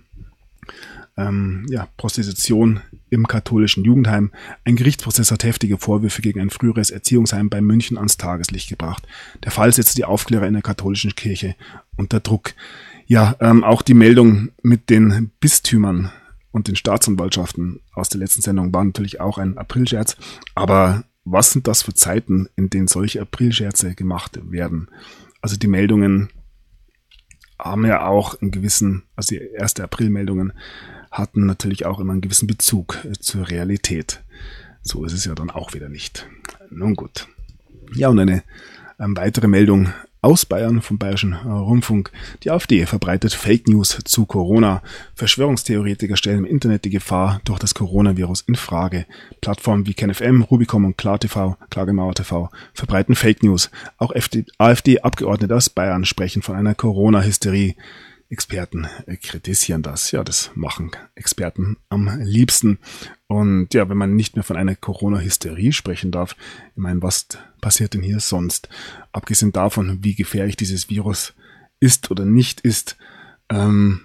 Prostitution im katholischen Jugendheim. Ein Gerichtsprozess hat heftige Vorwürfe gegen ein früheres Erziehungsheim bei München ans Tageslicht gebracht. Der Fall setzt die Aufklärer in der katholischen Kirche unter Druck. Auch die Meldung mit den Bistümern und den Staatsanwaltschaften aus der letzten Sendung war natürlich auch ein Aprilscherz. Aber was sind das für Zeiten, in denen solche Aprilscherze gemacht werden? Also die Meldungen haben ja auch einen gewissen, also die erste Aprilmeldungen hatten natürlich auch immer einen gewissen Bezug zur Realität. So ist es ja dann auch wieder nicht. Nun gut. Ja, und eine weitere Meldung Aus Bayern vom Bayerischen Rundfunk. Die AfD verbreitet Fake News zu Corona. Verschwörungstheoretiker stellen im Internet die Gefahr durch das Coronavirus in Frage. Plattformen wie KenFM, Rubicon und KlarTV, Klagemauer TV verbreiten Fake News. Auch AfD-Abgeordnete aus Bayern sprechen von einer Corona-Hysterie. Experten kritisieren das. Ja, das machen Experten am liebsten. Und ja, wenn man nicht mehr von einer Corona-Hysterie sprechen darf, ich meine, was passiert denn hier sonst? Abgesehen davon, wie gefährlich dieses Virus ist oder nicht ist, man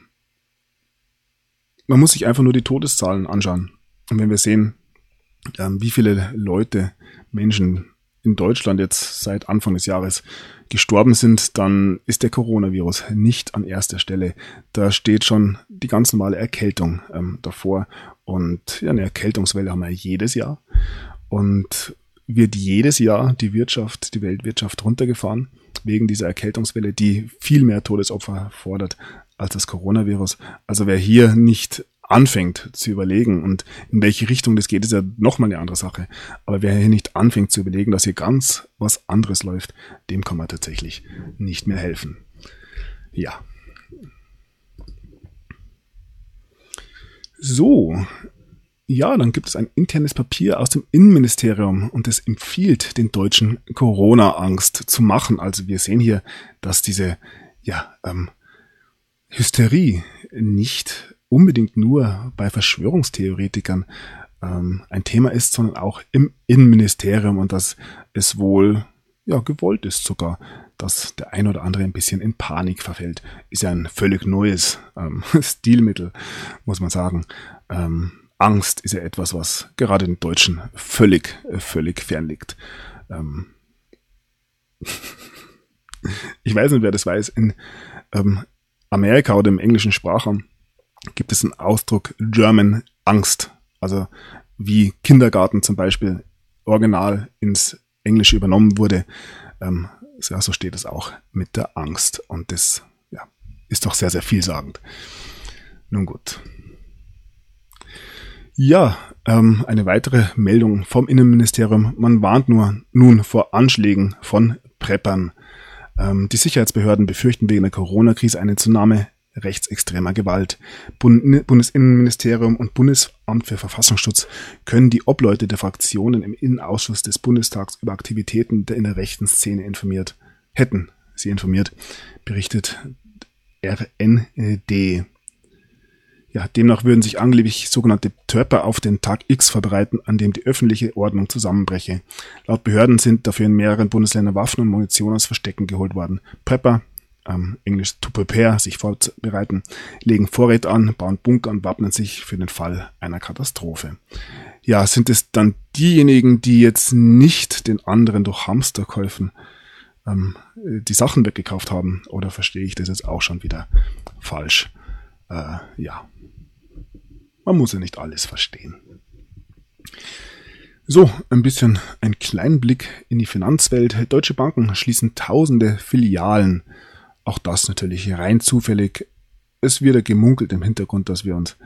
muss sich einfach nur die Todeszahlen anschauen. Und wenn wir sehen, wie viele Menschen in Deutschland jetzt seit Anfang des Jahres gestorben sind, dann ist der Coronavirus nicht an erster Stelle. Da steht schon die ganz normale Erkältung davor. Und ja, eine Erkältungswelle haben wir jedes Jahr. Und wird jedes Jahr die Weltwirtschaft runtergefahren, wegen dieser Erkältungswelle, die viel mehr Todesopfer fordert als das Coronavirus. Also wer hier nicht anfängt zu überlegen und in welche Richtung das geht, ist ja nochmal eine andere Sache. Aber wer hier nicht anfängt zu überlegen, dass hier ganz was anderes läuft, dem kann man tatsächlich nicht mehr helfen. Ja. So. Ja, dann gibt es ein internes Papier aus dem Innenministerium und es empfiehlt den Deutschen Corona-Angst zu machen. Also wir sehen hier, dass diese Hysterie nicht unbedingt nur bei Verschwörungstheoretikern ein Thema ist, sondern auch im Innenministerium und dass es wohl gewollt ist sogar, dass der ein oder andere ein bisschen in Panik verfällt. Ist ja ein völlig neues Stilmittel, muss man sagen. Angst ist ja etwas, was gerade den Deutschen völlig fernliegt. Ich weiß nicht, wer das weiß. In Amerika oder im englischen Sprachraum gibt es einen Ausdruck German Angst. Also wie Kindergarten zum Beispiel original ins Englische übernommen wurde. So steht es auch mit der Angst. Und das ist doch sehr, sehr vielsagend. Nun gut. Ja, eine weitere Meldung vom Innenministerium. Man warnt nun vor Anschlägen von Preppern. Die Sicherheitsbehörden befürchten wegen der Corona-Krise eine Zunahme rechtsextremer Gewalt. Bundesinnenministerium und Bundesamt für Verfassungsschutz können die Obleute der Fraktionen im Innenausschuss des Bundestags über Aktivitäten in der rechten Szene informiert, berichtet RND. Ja, demnach würden sich angeblich sogenannte Törper auf den Tag X verbreiten, an dem die öffentliche Ordnung zusammenbreche. Laut Behörden sind dafür in mehreren Bundesländern Waffen und Munition aus Verstecken geholt worden. Prepper, Englisch to prepare, sich vorbereiten, legen Vorräte an, bauen Bunker und wappnen sich für den Fall einer Katastrophe. Ja, sind es dann diejenigen, die jetzt nicht den anderen durch Hamsterkäufen die Sachen weggekauft haben? Oder verstehe ich das jetzt auch schon wieder falsch? Man muss ja nicht alles verstehen. So, ein kleinen Blick in die Finanzwelt. Deutsche Banken schließen tausende Filialen. Auch das natürlich rein zufällig. Es wird ja gemunkelt im Hintergrund, dass wir uns,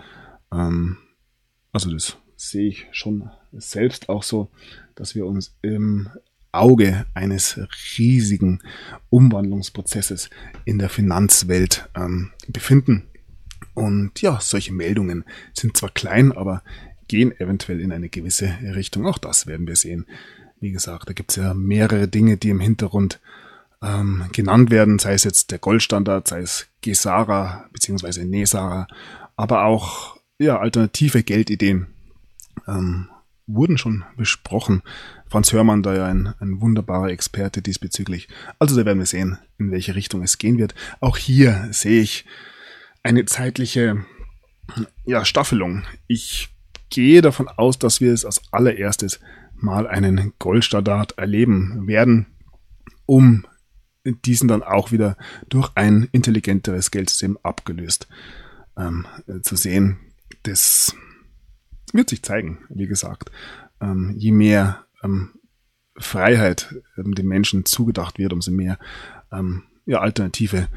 das sehe ich schon selbst auch so, dass wir uns im Auge eines riesigen Umwandlungsprozesses in der Finanzwelt befinden. Und ja, solche Meldungen sind zwar klein, aber gehen eventuell in eine gewisse Richtung. Auch das werden wir sehen. Wie gesagt, da gibt es ja mehrere Dinge, die im Hintergrund genannt werden, sei es jetzt der Goldstandard, sei es Gesara bzw. Nesara, aber auch alternative Geldideen wurden schon besprochen. Franz Hörmann, da ja ein wunderbarer Experte diesbezüglich. Also da werden wir sehen, in welche Richtung es gehen wird. Auch hier sehe ich eine zeitliche Staffelung. Ich gehe davon aus, dass wir es als allererstes mal einen Goldstandard erleben werden, um diesen dann auch wieder durch ein intelligenteres Geldsystem abgelöst zu sehen. Das wird sich zeigen, wie gesagt. Je mehr Freiheit dem Menschen zugedacht wird, umso mehr alternative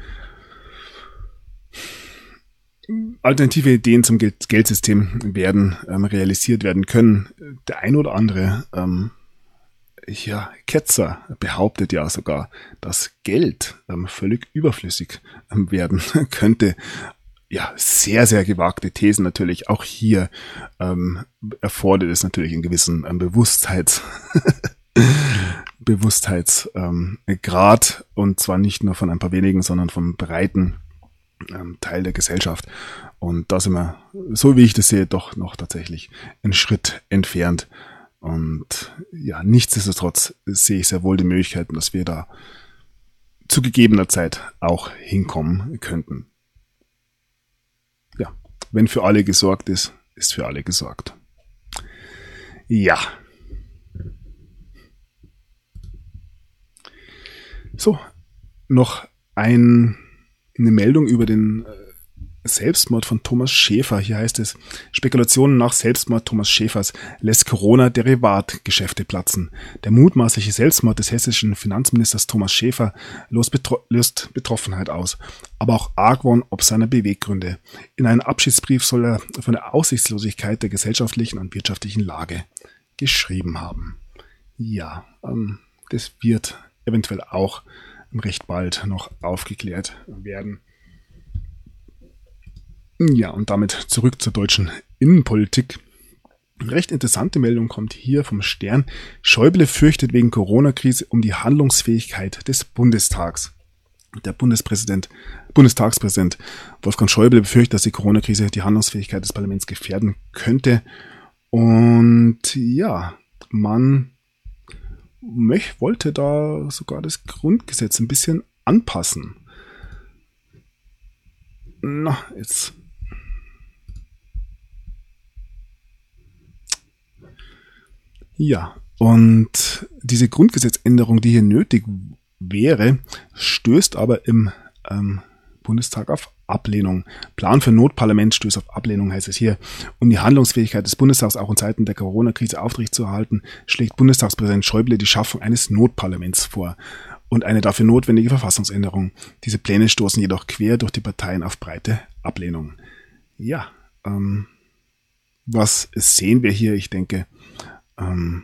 Ideen zum Geldsystem werden realisiert werden können. Der ein oder andere Ketzer behauptet ja sogar, dass Geld völlig überflüssig werden könnte. Ja, sehr, sehr gewagte Thesen natürlich. Auch hier erfordert es natürlich einen gewissen Bewusstheitsgrad, und zwar nicht nur von ein paar wenigen, sondern vom breiten Teil der Gesellschaft. Und da sind wir, so wie ich das sehe, doch noch tatsächlich einen Schritt entfernt. Und ja, nichtsdestotrotz sehe ich sehr wohl die Möglichkeiten, dass wir da zu gegebener Zeit auch hinkommen könnten. Ja, wenn für alle gesorgt ist, ist für alle gesorgt. Ja. So, noch eine Meldung über den Selbstmord von Thomas Schäfer. Hier heißt es: Spekulationen nach Selbstmord Thomas Schäfers lässt Corona-Derivatgeschäfte platzen. Der mutmaßliche Selbstmord des hessischen Finanzministers Thomas Schäfer löst Betroffenheit aus, aber auch Argwohn ob seiner Beweggründe. In einem Abschiedsbrief soll er von der Aussichtslosigkeit der gesellschaftlichen und wirtschaftlichen Lage geschrieben haben. Ja, das wird eventuell auch recht bald noch aufgeklärt werden. Ja, und damit zurück zur deutschen Innenpolitik. Eine recht interessante Meldung kommt hier vom Stern. Schäuble fürchtet wegen Corona-Krise um die Handlungsfähigkeit des Bundestags. Der Bundestagspräsident Wolfgang Schäuble befürchtet, dass die Corona-Krise die Handlungsfähigkeit des Parlaments gefährden könnte. Und ja, man wollte da sogar das Grundgesetz ein bisschen anpassen. Na, jetzt. Ja, und diese Grundgesetzänderung, die hier nötig wäre, stößt aber im Bundestag auf Ablehnung. Plan für Notparlament stößt auf Ablehnung, heißt es hier. Um die Handlungsfähigkeit des Bundestags auch in Zeiten der Corona-Krise aufrechtzuerhalten, schlägt Bundestagspräsident Schäuble die Schaffung eines Notparlaments vor und eine dafür notwendige Verfassungsänderung. Diese Pläne stoßen jedoch quer durch die Parteien auf breite Ablehnung. Ja, was sehen wir hier? Ich denke, an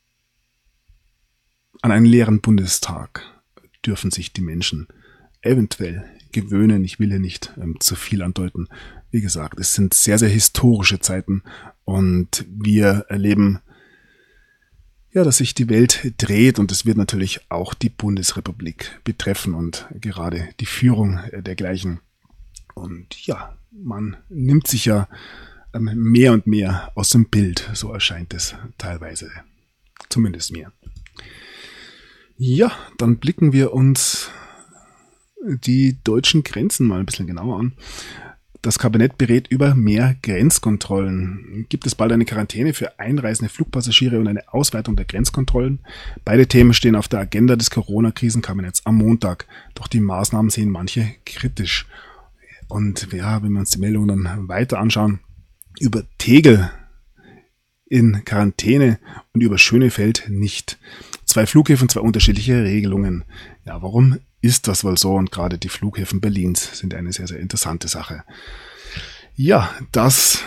einen leeren Bundestag dürfen sich die Menschen eventuell gewöhnen. Ich will hier nicht zu viel andeuten. Wie gesagt, es sind sehr, sehr historische Zeiten und wir erleben, ja, dass sich die Welt dreht, und es wird natürlich auch die Bundesrepublik betreffen und gerade die Führung dergleichen. Und ja, man nimmt sich ja mehr und mehr aus dem Bild, so erscheint es teilweise, zumindest mir. Ja, dann blicken wir uns die deutschen Grenzen mal ein bisschen genauer an. Das Kabinett berät über mehr Grenzkontrollen. Gibt es bald eine Quarantäne für einreisende Flugpassagiere und eine Ausweitung der Grenzkontrollen? Beide Themen stehen auf der Agenda des Corona-Krisenkabinetts am Montag. Doch die Maßnahmen sehen manche kritisch. Und ja, wenn wir uns die Meldung dann weiter anschauen, über Tegel in Quarantäne und über Schönefeld nicht. 2 Flughäfen, 2 unterschiedliche Regelungen. Ja, warum ist das wohl so? Und gerade die Flughäfen Berlins sind eine sehr, sehr interessante Sache. Ja, dass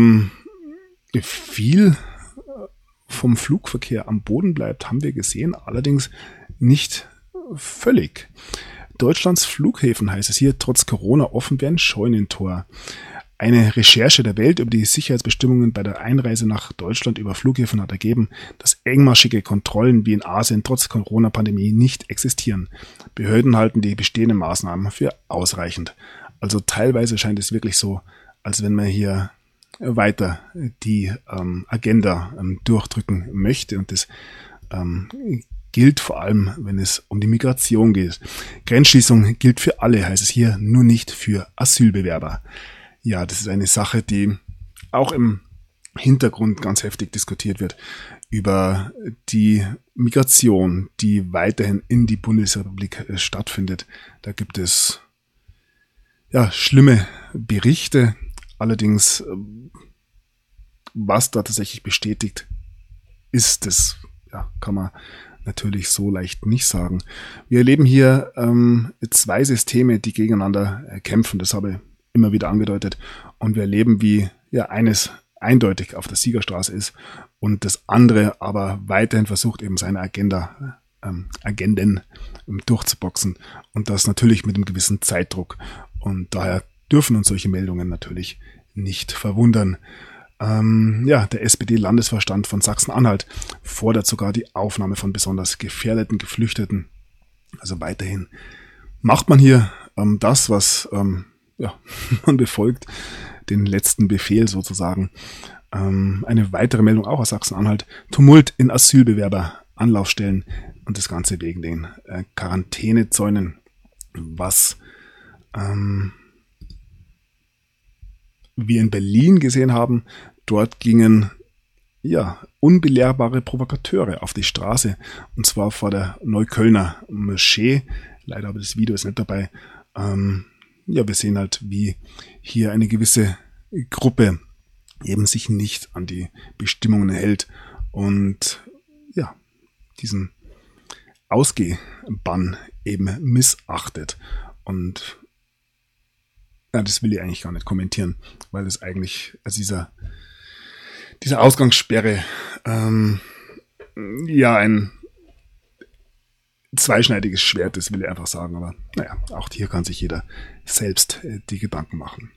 viel vom Flugverkehr am Boden bleibt, haben wir gesehen, allerdings nicht völlig. Deutschlands Flughäfen, heißt es hier, trotz Corona offen wie ein Scheunentor. Eine Recherche der Welt über die Sicherheitsbestimmungen bei der Einreise nach Deutschland über Flughäfen hat ergeben, dass engmaschige Kontrollen wie in Asien trotz Corona-Pandemie nicht existieren. Behörden halten die bestehenden Maßnahmen für ausreichend. Also teilweise scheint es wirklich so, als wenn man hier weiter die Agenda durchdrücken möchte, und das gilt vor allem, wenn es um die Migration geht. Grenzschließung gilt für alle, heißt es hier, nur nicht für Asylbewerber. Ja, das ist eine Sache, die auch im Hintergrund ganz heftig diskutiert wird, über die Migration, die weiterhin in die Bundesrepublik stattfindet. Da gibt es ja schlimme Berichte, allerdings was da tatsächlich bestätigt ist, das kann man natürlich so leicht nicht sagen. Wir erleben hier 2 Systeme, die gegeneinander kämpfen, das habe ich immer wieder angedeutet, und wir erleben, wie eines eindeutig auf der Siegerstraße ist und das andere aber weiterhin versucht, eben seine Agenden durchzuboxen und das natürlich mit einem gewissen Zeitdruck. Und daher dürfen uns solche Meldungen natürlich nicht verwundern. Der SPD-Landesvorstand von Sachsen-Anhalt fordert sogar die Aufnahme von besonders gefährdeten Geflüchteten. Also weiterhin macht man hier das, was man befolgt, den letzten Befehl sozusagen. Eine weitere Meldung auch aus Sachsen-Anhalt: Tumult in Asylbewerber-Anlaufstellen und das Ganze wegen den Quarantänezäunen, was wir in Berlin gesehen haben. Dort gingen unbelehrbare Provokateure auf die Straße, und zwar vor der Neuköllner Moschee. Leider aber das Video ist nicht dabei. Wir sehen halt, wie hier eine gewisse Gruppe eben sich nicht an die Bestimmungen hält und diesen Ausgehbann eben missachtet. Und das will ich eigentlich gar nicht kommentieren, weil es eigentlich, also diese Ausgangssperre ein zweischneidiges Schwert ist, will ich einfach sagen. Aber auch hier kann sich jeder selbst die Gedanken machen.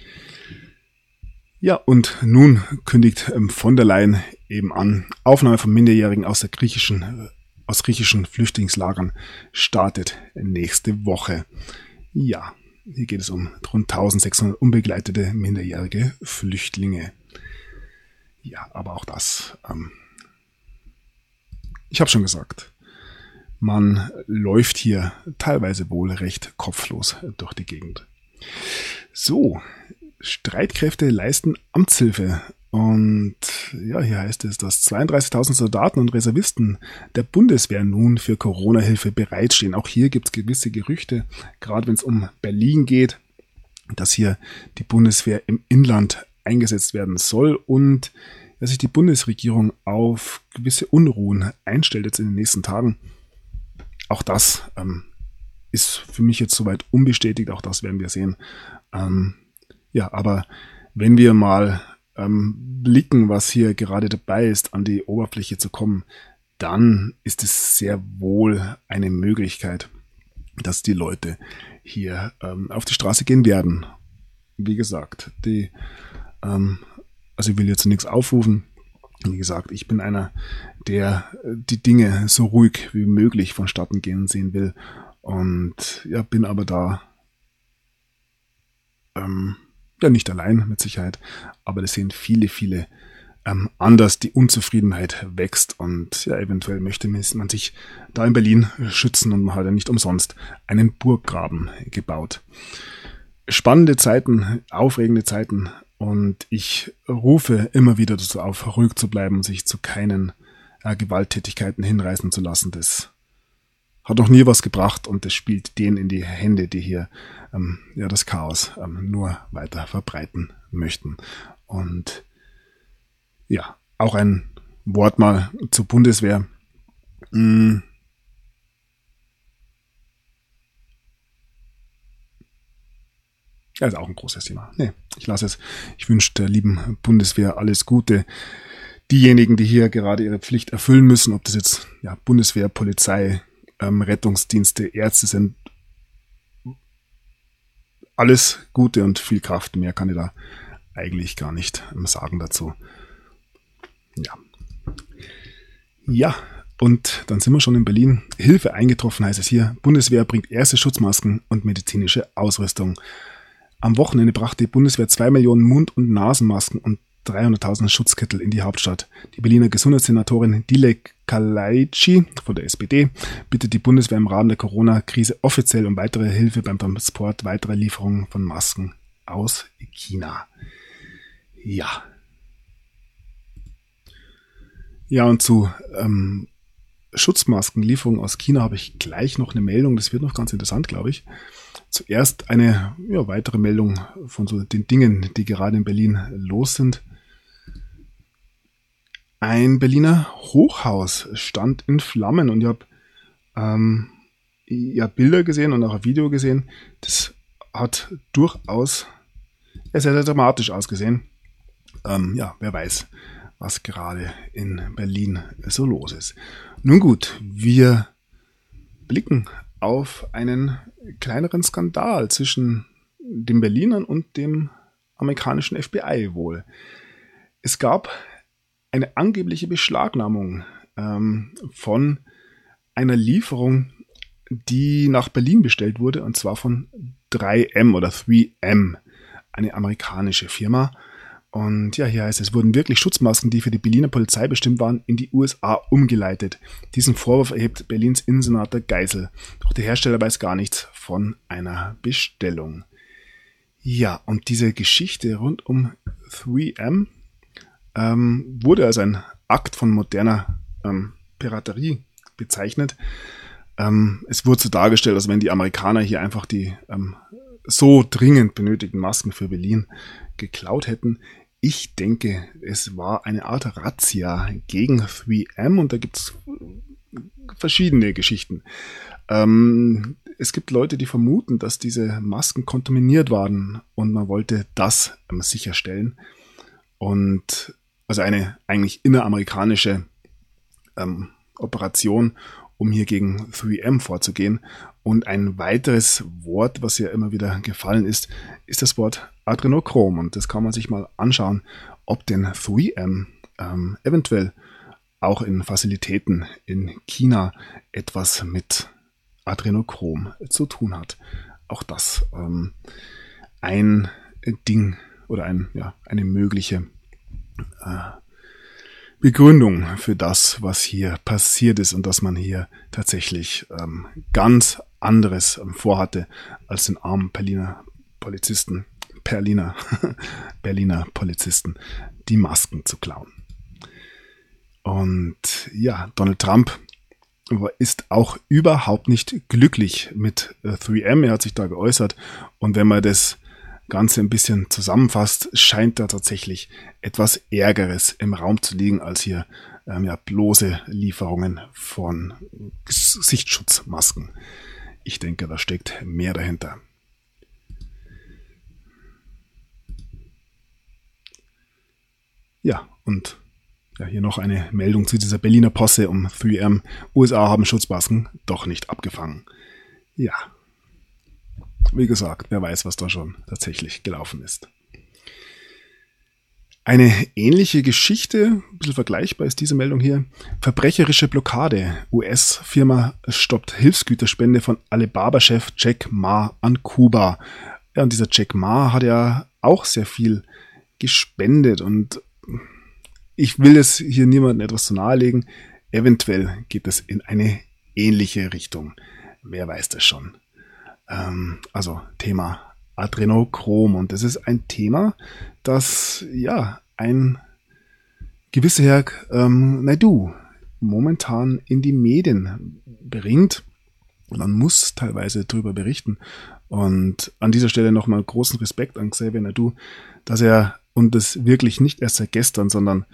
Ja, und nun kündigt von der Leyen eben an, Aufnahme von Minderjährigen aus griechischen Flüchtlingslagern startet nächste Woche. Ja, hier geht es um rund 1600 unbegleitete minderjährige Flüchtlinge. Ja, aber auch das, ich habe schon gesagt, man läuft hier teilweise wohl recht kopflos durch die Gegend. So, Streitkräfte leisten Amtshilfe. Und hier heißt es, dass 32.000 Soldaten und Reservisten der Bundeswehr nun für Corona-Hilfe bereitstehen. Auch hier gibt es gewisse Gerüchte, gerade wenn es um Berlin geht, dass hier die Bundeswehr im Inland eingesetzt werden soll und dass sich die Bundesregierung auf gewisse Unruhen einstellt jetzt in den nächsten Tagen. Auch das ist für mich jetzt soweit unbestätigt, auch das werden wir sehen. Aber wenn wir mal blicken, was hier gerade dabei ist, an die Oberfläche zu kommen, dann ist es sehr wohl eine Möglichkeit, dass die Leute hier auf die Straße gehen werden. Wie gesagt, ich will jetzt nichts aufrufen. Wie gesagt, ich bin einer, der die Dinge so ruhig wie möglich vonstatten gehen sehen will und bin aber da nicht allein mit Sicherheit, aber das sehen viele, viele anders. Die Unzufriedenheit wächst und eventuell möchte man sich da in Berlin schützen und man hat ja nicht umsonst einen Burggraben gebaut. Spannende Zeiten, aufregende Zeiten und ich rufe immer wieder dazu auf, ruhig zu bleiben und sich zu keinen Gewalttätigkeiten hinreißen zu lassen. Das hat noch nie was gebracht und das spielt denen in die Hände, die hier das Chaos nur weiter verbreiten möchten. Und auch ein Wort mal zur Bundeswehr. Ja, ist auch ein großes Thema. Nee, ich lasse es. Ich wünsche der lieben Bundeswehr alles Gute. Diejenigen, die hier gerade ihre Pflicht erfüllen müssen, ob das jetzt Bundeswehr, Polizei, Rettungsdienste, Ärzte sind, alles Gute und viel Kraft. Mehr kann ich da eigentlich gar nicht sagen dazu. Ja, und dann sind wir schon in Berlin. Hilfe eingetroffen, heißt es hier. Bundeswehr bringt erste Schutzmasken und medizinische Ausrüstung. Am Wochenende brachte die Bundeswehr 2 Millionen Mund- und Nasenmasken und 300.000 Schutzkittel in die Hauptstadt. Die Berliner Gesundheitssenatorin Dilek Kalaitschi von der SPD bittet die Bundeswehr im Rahmen der Corona-Krise offiziell um weitere Hilfe beim Transport weiterer Lieferungen von Masken aus China. Ja, und zu Schutzmaskenlieferungen aus China habe ich gleich noch eine Meldung. Das wird noch ganz interessant, glaube ich. Zuerst eine weitere Meldung von so den Dingen, die gerade in Berlin los sind. Ein Berliner Hochhaus stand in Flammen und ich habe Bilder gesehen und auch ein Video gesehen. Das hat durchaus sehr, sehr dramatisch ausgesehen. wer weiß, was gerade in Berlin so los ist. Nun gut, wir blicken auf einen kleineren Skandal zwischen den Berlinern und dem amerikanischen FBI wohl. Es gab eine angebliche Beschlagnahmung von einer Lieferung, die nach Berlin bestellt wurde, und zwar von 3M oder 3M, eine amerikanische Firma. Und ja, hier heißt es, wurden wirklich Schutzmasken, die für die Berliner Polizei bestimmt waren, in die USA umgeleitet. Diesen Vorwurf erhebt Berlins Innensenator Geisel. Doch der Hersteller weiß gar nichts von einer Bestellung. Ja, und diese Geschichte rund um 3M wurde als ein Akt von moderner Piraterie bezeichnet. Es wurde so dargestellt, als wenn die Amerikaner hier einfach die so dringend benötigten Masken für Berlin geklaut hätten. Ich denke, es war eine Art Razzia gegen 3M und da gibt es verschiedene Geschichten. Es gibt Leute, die vermuten, dass diese Masken kontaminiert waren und man wollte das sicherstellen. Und also eine eigentlich inneramerikanische Operation, um hier gegen 3M vorzugehen. Und ein weiteres Wort, was ja immer wieder gefallen ist, ist das Wort Adrenochrom. Und das kann man sich mal anschauen, ob denn 3M eventuell auch in Facilitäten in China etwas mit Adrenochrom zu tun hat. Auch das ein Ding oder eine mögliche Begründung für das, was hier passiert ist und dass man hier tatsächlich ganz anderes vorhatte, als den armen Berliner Polizisten die Masken zu klauen. Und ja, Donald Trump ist auch überhaupt nicht glücklich mit 3M. Er hat sich da geäußert und wenn man das Ganze ein bisschen zusammenfasst, scheint da tatsächlich etwas Ärgeres im Raum zu liegen, als hier bloße Lieferungen von Gesichtsschutzmasken. Ich denke, da steckt mehr dahinter. Ja, und hier noch eine Meldung zu dieser Berliner Posse um 3M. USA haben Schutzmasken doch nicht abgefangen. Ja, wie gesagt, wer weiß, was da schon tatsächlich gelaufen ist. Eine ähnliche Geschichte, ein bisschen vergleichbar ist diese Meldung hier. Verbrecherische Blockade. US-Firma stoppt Hilfsgüterspende von Alibaba-Chef Jack Ma an Kuba. Ja, und dieser Jack Ma hat ja auch sehr viel gespendet und ich will es hier niemandem etwas zu nahelegen. Eventuell geht es in eine ähnliche Richtung. Wer weiß das schon. Also Thema Adrenochrom. Und das ist ein Thema, das ein gewisser Herr Naidu momentan in die Medien bringt. Und man muss teilweise darüber berichten. Und an dieser Stelle nochmal großen Respekt an Xavier Naidu, dass er, und das wirklich nicht erst seit gestern, sondern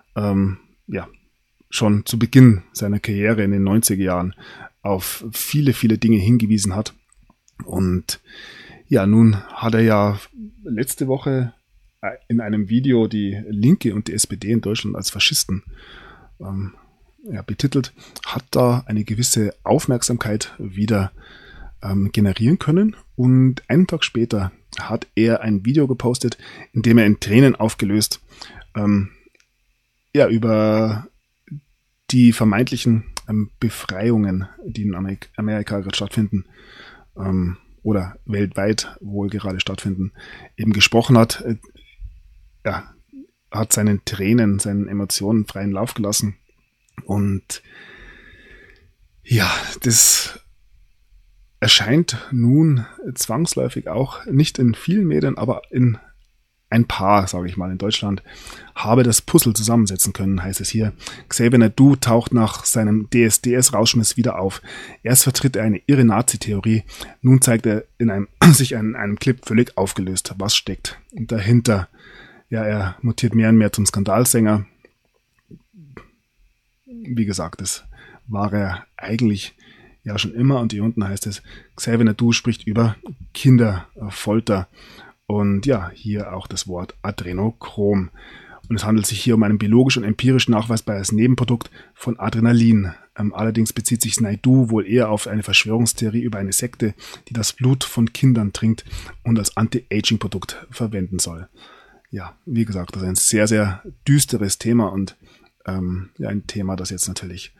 schon zu Beginn seiner Karriere in den 90er Jahren auf viele, viele Dinge hingewiesen hat. Und ja, nun hat er ja letzte Woche in einem Video die Linke und die SPD in Deutschland als Faschisten betitelt, hat da eine gewisse Aufmerksamkeit wieder generieren können. Und einen Tag später hat er ein Video gepostet, in dem er in Tränen aufgelöst über die vermeintlichen Befreiungen, die in Amerika gerade stattfinden, oder weltweit wohl gerade stattfinden, eben gesprochen hat. Er hat seinen Tränen, seinen Emotionen freien Lauf gelassen. Und ja, das erscheint nun zwangsläufig auch nicht in vielen Medien, aber in ein paar, sage ich mal, in Deutschland, habe das Puzzle zusammensetzen können, heißt es hier. Xavier Naidu taucht nach seinem DSDS-Rauschmiss wieder auf. Erst vertritt er eine irre Nazi-Theorie, nun zeigt er sich in einem Clip völlig aufgelöst. Was steckt dahinter? Ja, er mutiert mehr und mehr zum Skandalsänger. Wie gesagt, das war er eigentlich ja schon immer. Und hier unten heißt es, Xavier Naidu spricht über Kinderfolter. Und ja, hier auch das Wort Adrenochrom. Und es handelt sich hier um ein biologisch und empirisch nachweisbares Nebenprodukt von Adrenalin. Allerdings bezieht sich Naidu wohl eher auf eine Verschwörungstheorie über eine Sekte, die das Blut von Kindern trinkt und als Anti-Aging-Produkt verwenden soll. Ja, wie gesagt, das ist ein sehr, sehr düsteres Thema und ein Thema, das jetzt natürlich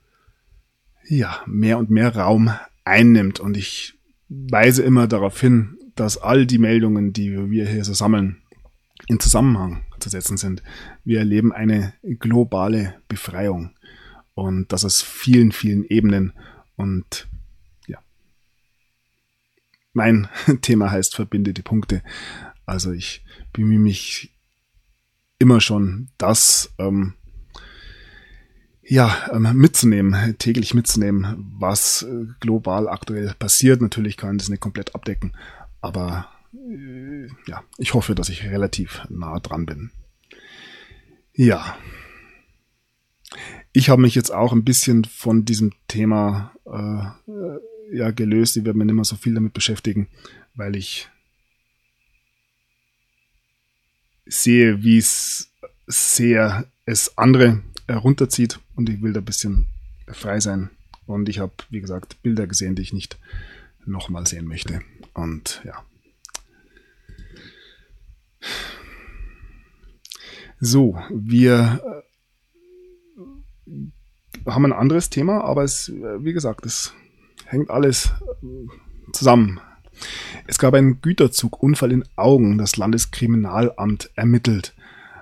mehr und mehr Raum einnimmt. Und ich weise immer darauf hin, dass all die Meldungen, die wir hier so sammeln, in Zusammenhang zu setzen sind. Wir erleben eine globale Befreiung und das aus vielen, vielen Ebenen. Und ja, mein Thema heißt verbinde die Punkte. Also ich bemühe mich immer schon, das mitzunehmen, täglich mitzunehmen, was global aktuell passiert. Natürlich kann ich das nicht komplett abdecken, aber ich hoffe, dass ich relativ nah dran bin. Ja, ich habe mich jetzt auch ein bisschen von diesem Thema gelöst. Ich werde mich nicht mehr so viel damit beschäftigen, weil ich sehe, wie es sehr es andere runterzieht und ich will da ein bisschen frei sein. Und ich habe, wie gesagt, Bilder gesehen, die ich nicht nochmal sehen möchte. Und ja. So, wir haben ein anderes Thema, aber es, wie gesagt, es hängt alles zusammen. Es gab einen Güterzugunfall in Auggen, das Landeskriminalamt ermittelt.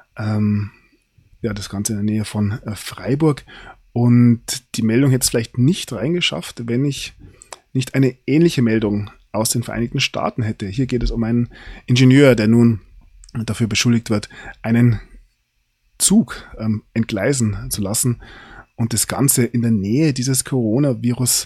Das Ganze in der Nähe von Freiburg. Und die Meldung hätte es vielleicht nicht reingeschafft, wenn ich nicht eine ähnliche Meldung aus den Vereinigten Staaten hätte. Hier geht es um einen Ingenieur, der nun dafür beschuldigt wird, einen Zug entgleisen zu lassen und das Ganze in der Nähe dieses Coronavirus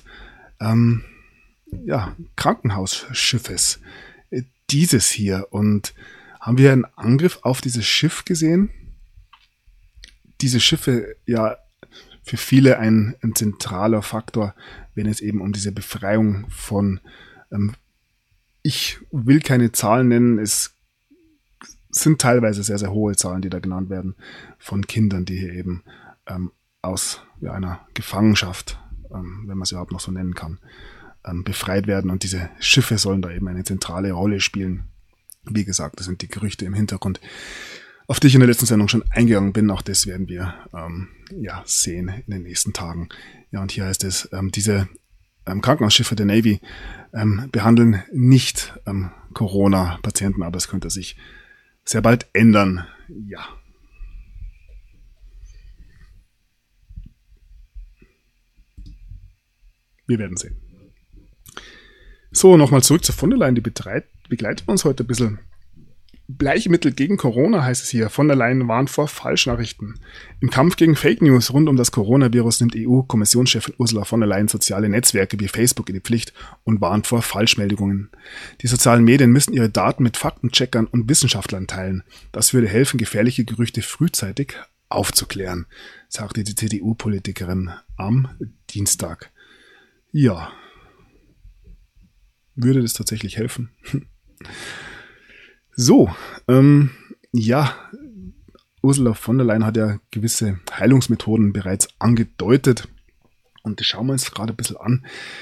Krankenhausschiffes. Dieses hier. Und haben wir einen Angriff auf dieses Schiff gesehen? Diese Schiffe, ja, für viele ein zentraler Faktor, wenn es eben um diese Befreiung von, ich will keine Zahlen nennen, es sind teilweise sehr, sehr hohe Zahlen, die da genannt werden, von Kindern, die hier eben aus einer Gefangenschaft, wenn man es überhaupt noch so nennen kann, befreit werden. Und diese Schiffe sollen da eben eine zentrale Rolle spielen. Wie gesagt, das sind die Gerüchte im Hintergrund, auf die ich in der letzten Sendung schon eingegangen bin. Auch das werden wir sehen in den nächsten Tagen. Ja, und hier heißt es, diese Krankenhausschiffe der Navy behandeln nicht Corona-Patienten, aber es könnte sich sehr bald ändern. Ja. Wir werden sehen. So, nochmal zurück zur von der Leyen. Die begleitet uns heute ein bisschen. Bleichmittel gegen Corona heißt es hier. Von der Leyen warnt vor Falschnachrichten. Im Kampf gegen Fake News rund um das Coronavirus nimmt EU-Kommissionschefin Ursula von der Leyen soziale Netzwerke wie Facebook in die Pflicht und warnt vor Falschmeldungen. Die sozialen Medien müssen ihre Daten mit Faktencheckern und Wissenschaftlern teilen. Das würde helfen, gefährliche Gerüchte frühzeitig aufzuklären, sagte die CDU-Politikerin am Dienstag. Ja. Würde das tatsächlich helfen? So, Ursula von der Leyen hat ja gewisse Heilungsmethoden bereits angedeutet und das schauen wir uns gerade ein bisschen an.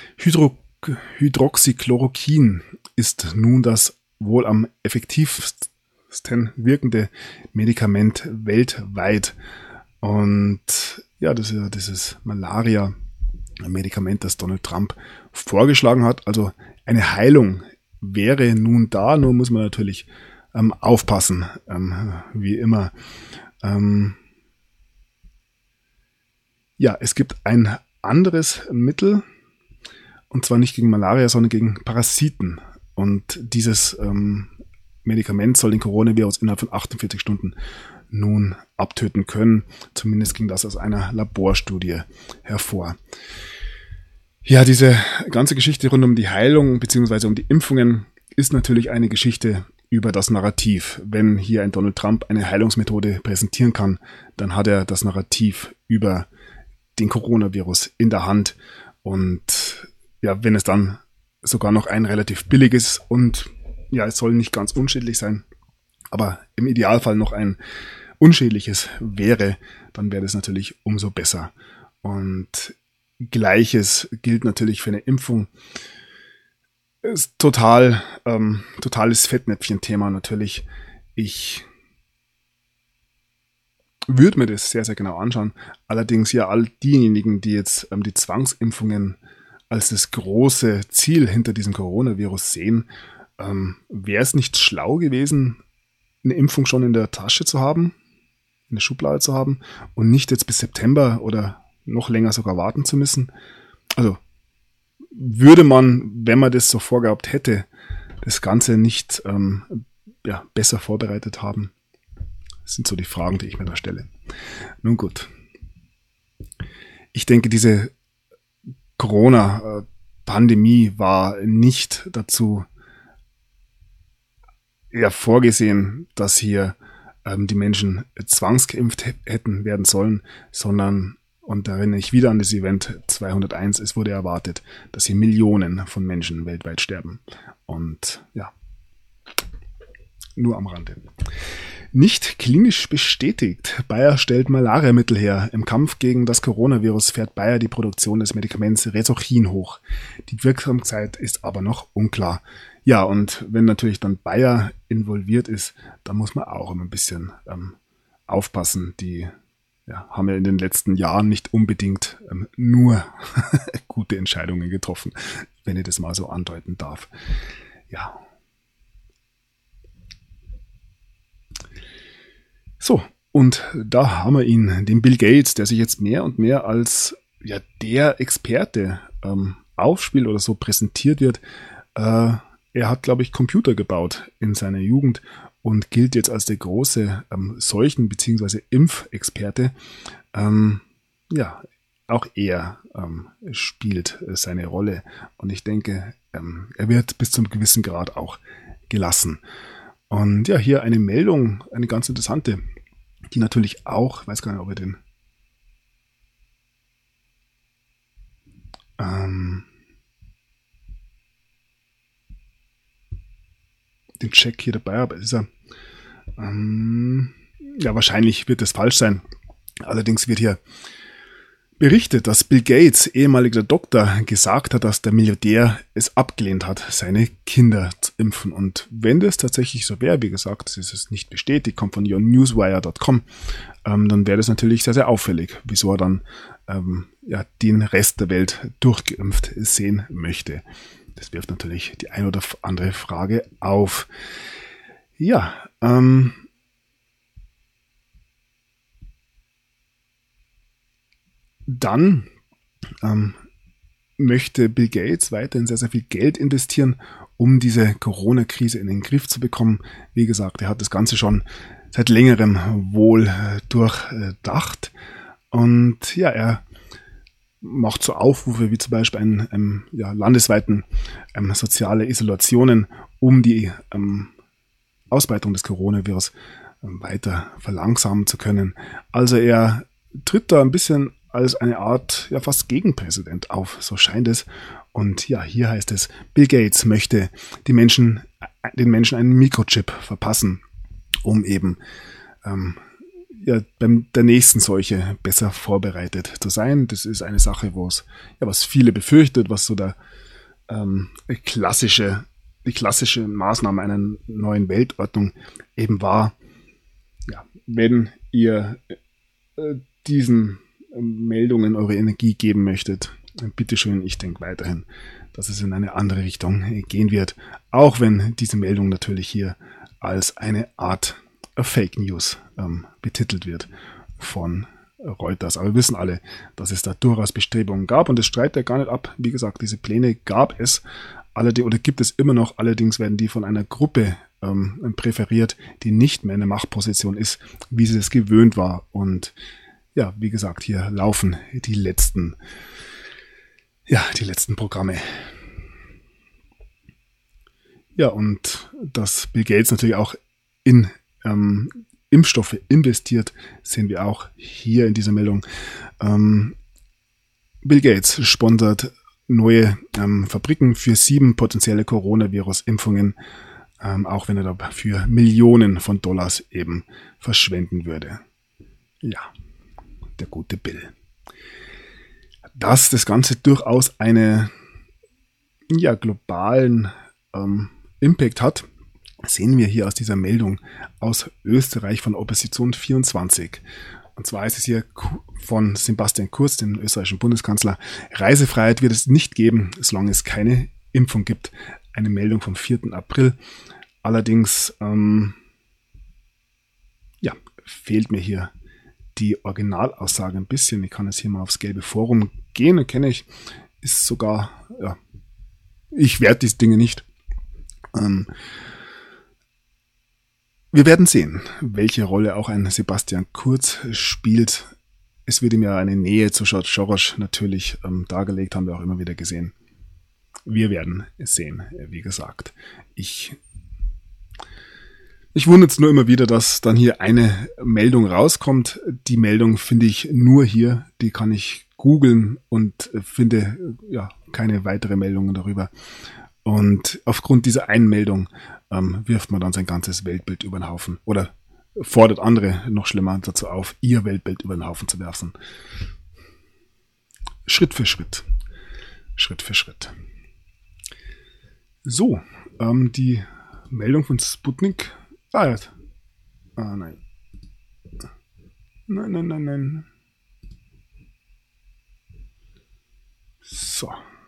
Hydroxychloroquin ist nun das wohl am effektivsten wirkende Medikament weltweit und ja, das ist ja dieses Malaria-Medikament, das Donald Trump vorgeschlagen hat, also eine Heilung wäre nun da, nur muss man natürlich aufpassen, wie immer. Es gibt ein anderes Mittel, und zwar nicht gegen Malaria, sondern gegen Parasiten. Und dieses Medikament soll den Coronavirus innerhalb von 48 Stunden nun abtöten können. Zumindest ging das aus einer Laborstudie hervor. Ja, diese ganze Geschichte rund um die Heilung bzw. um die Impfungen ist natürlich eine Geschichte über das Narrativ. Wenn hier ein Donald Trump eine Heilungsmethode präsentieren kann, dann hat er das Narrativ über den Coronavirus in der Hand. Und ja, wenn es dann sogar noch ein relativ billiges und ja, es soll nicht ganz unschädlich sein, aber im Idealfall noch ein unschädliches wäre, dann wäre das natürlich umso besser. Und Gleiches gilt natürlich für eine Impfung. Ist totales Fettnäpfchen-Thema natürlich. Ich würde mir das sehr, sehr genau anschauen. Allerdings ja all diejenigen, die jetzt die Zwangsimpfungen als das große Ziel hinter diesem Coronavirus sehen, wäre es nicht schlau gewesen, eine Impfung schon in der Tasche zu haben, in der Schublade zu haben und nicht jetzt bis September oder noch länger sogar warten zu müssen? Also würde man, wenn man das so vorgehabt hätte, das Ganze nicht besser vorbereitet haben? Das sind so die Fragen, die ich mir da stelle. Nun gut. Ich denke, diese Corona-Pandemie war nicht dazu vorgesehen, dass hier die Menschen zwangsgeimpft hätten werden sollen, sondern, und da erinnere ich wieder an das Event 201, es wurde erwartet, dass hier Millionen von Menschen weltweit sterben. Und ja, nur am Rande. Nicht klinisch bestätigt. Bayer stellt Malariamittel her. Im Kampf gegen das Coronavirus fährt Bayer die Produktion des Medikaments Resocin hoch. Die Wirksamkeit ist aber noch unklar. Ja, und wenn natürlich dann Bayer involviert ist, dann muss man auch immer ein bisschen aufpassen. Die haben ja in den letzten Jahren nicht unbedingt nur gute Entscheidungen getroffen, wenn ich das mal so andeuten darf. Ja. So, und da haben wir ihn, den Bill Gates, der sich jetzt mehr und mehr als der Experte aufspielt oder so präsentiert wird. Er hat, glaube ich, Computer gebaut in seiner Jugend und gilt jetzt als der große Seuchen- bzw. Impfexperte. Auch er spielt seine Rolle und ich denke, er wird bis zum gewissen Grad auch gelassen. Und ja, hier eine Meldung, eine ganz interessante, die natürlich auch, weiß gar nicht, ob wir den Check hier dabei habe, ist er. Wahrscheinlich wird das falsch sein. Allerdings wird hier berichtet, dass Bill Gates, ehemaliger Doktor, gesagt hat, dass der Milliardär es abgelehnt hat, seine Kinder zu impfen. Und wenn das tatsächlich so wäre, wie gesagt, das ist nicht bestätigt, kommt von yournewswire.com, dann wäre das natürlich sehr, sehr auffällig, wieso er dann den Rest der Welt durchgeimpft sehen möchte. Das wirft natürlich die ein oder andere Frage auf. Ja, dann möchte Bill Gates weiterhin sehr, sehr viel Geld investieren, um diese Corona-Krise in den Griff zu bekommen. Wie gesagt, er hat das Ganze schon seit längerem wohl durchdacht. Und ja, er macht so Aufrufe wie zum Beispiel landesweiten soziale Isolationen, um die Ausbreitung des Coronavirus weiter verlangsamen zu können. Also er tritt da ein bisschen als eine Art, fast Gegenpräsident auf, so scheint es. Und ja, hier heißt es, Bill Gates möchte den Menschen einen Mikrochip verpassen, um eben bei der nächsten Seuche besser vorbereitet zu sein. Das ist eine Sache, was viele befürchtet, was so die klassische Maßnahme einer neuen Weltordnung eben war. Ja, wenn ihr diesen Meldungen eure Energie geben möchtet, bitteschön, ich denke weiterhin, dass es in eine andere Richtung gehen wird, auch wenn diese Meldung natürlich hier als eine Art Fake News betitelt wird von Reuters. Aber wir wissen alle, dass es da durchaus Bestrebungen gab und das streitet ja gar nicht ab. Wie gesagt, diese Pläne gab es oder gibt es immer noch, allerdings werden die von einer Gruppe präferiert, die nicht mehr in der Machtposition ist, wie sie es gewöhnt war. Und ja, wie gesagt, hier laufen die letzten Programme. Ja, und dass Bill Gates natürlich auch in Impfstoffe investiert, sehen wir auch hier in dieser Meldung. Bill Gates sponsert neue Fabriken für 7 potenzielle Coronavirus-Impfungen. auch wenn er dafür Millionen von Dollars eben verschwenden würde. Ja, der gute Bill. Dass das Ganze durchaus einen globalen Impact hat, sehen wir hier aus dieser Meldung aus Österreich von Opposition24. Und zwar ist es hier von Sebastian Kurz, dem österreichischen Bundeskanzler: Reisefreiheit wird es nicht geben, solange es keine Impfung gibt. Eine Meldung vom 4. April. Allerdings fehlt mir hier die Originalaussage ein bisschen. Ich kann jetzt hier mal aufs gelbe Forum gehen, erkenne ich, ist sogar, ich werte diese Dinge nicht. Wir werden sehen, welche Rolle auch ein Sebastian Kurz spielt. Es wird ihm ja eine Nähe zu George Soros natürlich dargelegt, haben wir auch immer wieder gesehen. Wir werden es sehen, wie gesagt. Ich wundere es nur immer wieder, dass dann hier eine Meldung rauskommt. Die Meldung finde ich nur hier, die kann ich googeln und finde keine weitere Meldungen darüber. Und aufgrund dieser einen Meldung wirft man dann sein ganzes Weltbild über den Haufen oder fordert andere noch schlimmer dazu auf, ihr Weltbild über den Haufen zu werfen. Schritt für Schritt. Schritt für Schritt. So, die Meldung von Sputnik. Nein. Nein. So.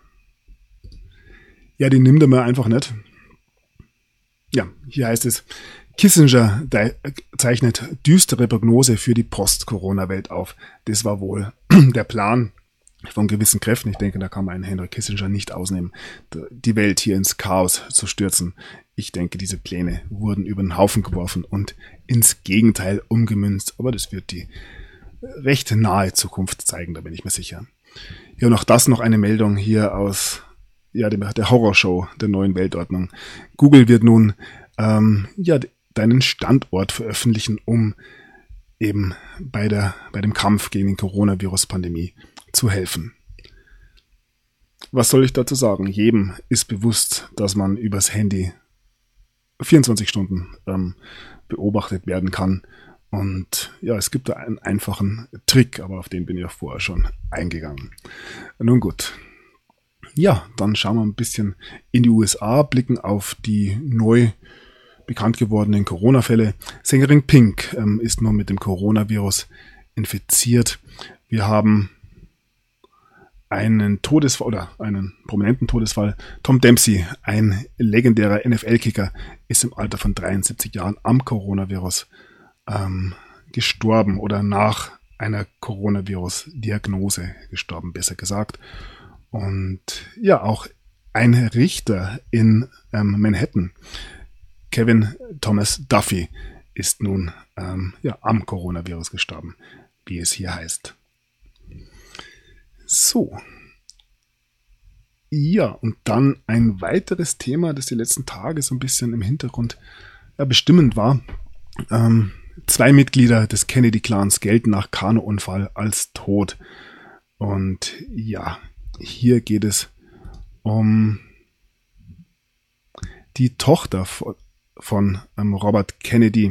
Ja, die nimmt er mir einfach nicht. Ja, hier heißt es: Kissinger zeichnet düstere Prognose für die Post-Corona-Welt auf. Das war wohl der Plan von gewissen Kräften. Ich denke, da kann man einen Henry Kissinger nicht ausnehmen, die Welt hier ins Chaos zu stürzen. Ich denke, diese Pläne wurden über den Haufen geworfen und ins Gegenteil umgemünzt. Aber das wird die recht nahe Zukunft zeigen, da bin ich mir sicher. Ja, und auch das noch eine Meldung hier aus der Horrorshow der neuen Weltordnung. Google wird nun deinen Standort veröffentlichen, um eben bei dem Kampf gegen die Coronavirus-Pandemie zu helfen. Was soll ich dazu sagen? Jedem ist bewusst, dass man übers Handy 24 Stunden beobachtet werden kann. Und ja, es gibt da einen einfachen Trick, aber auf den bin ich ja vorher schon eingegangen. Nun gut. Ja, dann schauen wir ein bisschen in die USA, blicken auf die neu bekannt gewordenen Corona-Fälle. Sängerin Pink ist nun mit dem Coronavirus infiziert. Wir haben einen Todesfall oder einen prominenten Todesfall. Tom Dempsey, ein legendärer NFL-Kicker, ist im Alter von 73 Jahren am Coronavirus gestorben oder nach einer Coronavirus-Diagnose gestorben, besser gesagt. Und ja, auch ein Richter in Manhattan, Kevin Thomas Duffy, ist nun am Coronavirus gestorben, wie es hier heißt. So. Ja, und dann ein weiteres Thema, das die letzten Tage so ein bisschen im Hintergrund bestimmend war. 2 Mitglieder des Kennedy-Clans gelten nach Kanu-Unfall als tot. Und ja, hier geht es um die Tochter von Robert Kennedy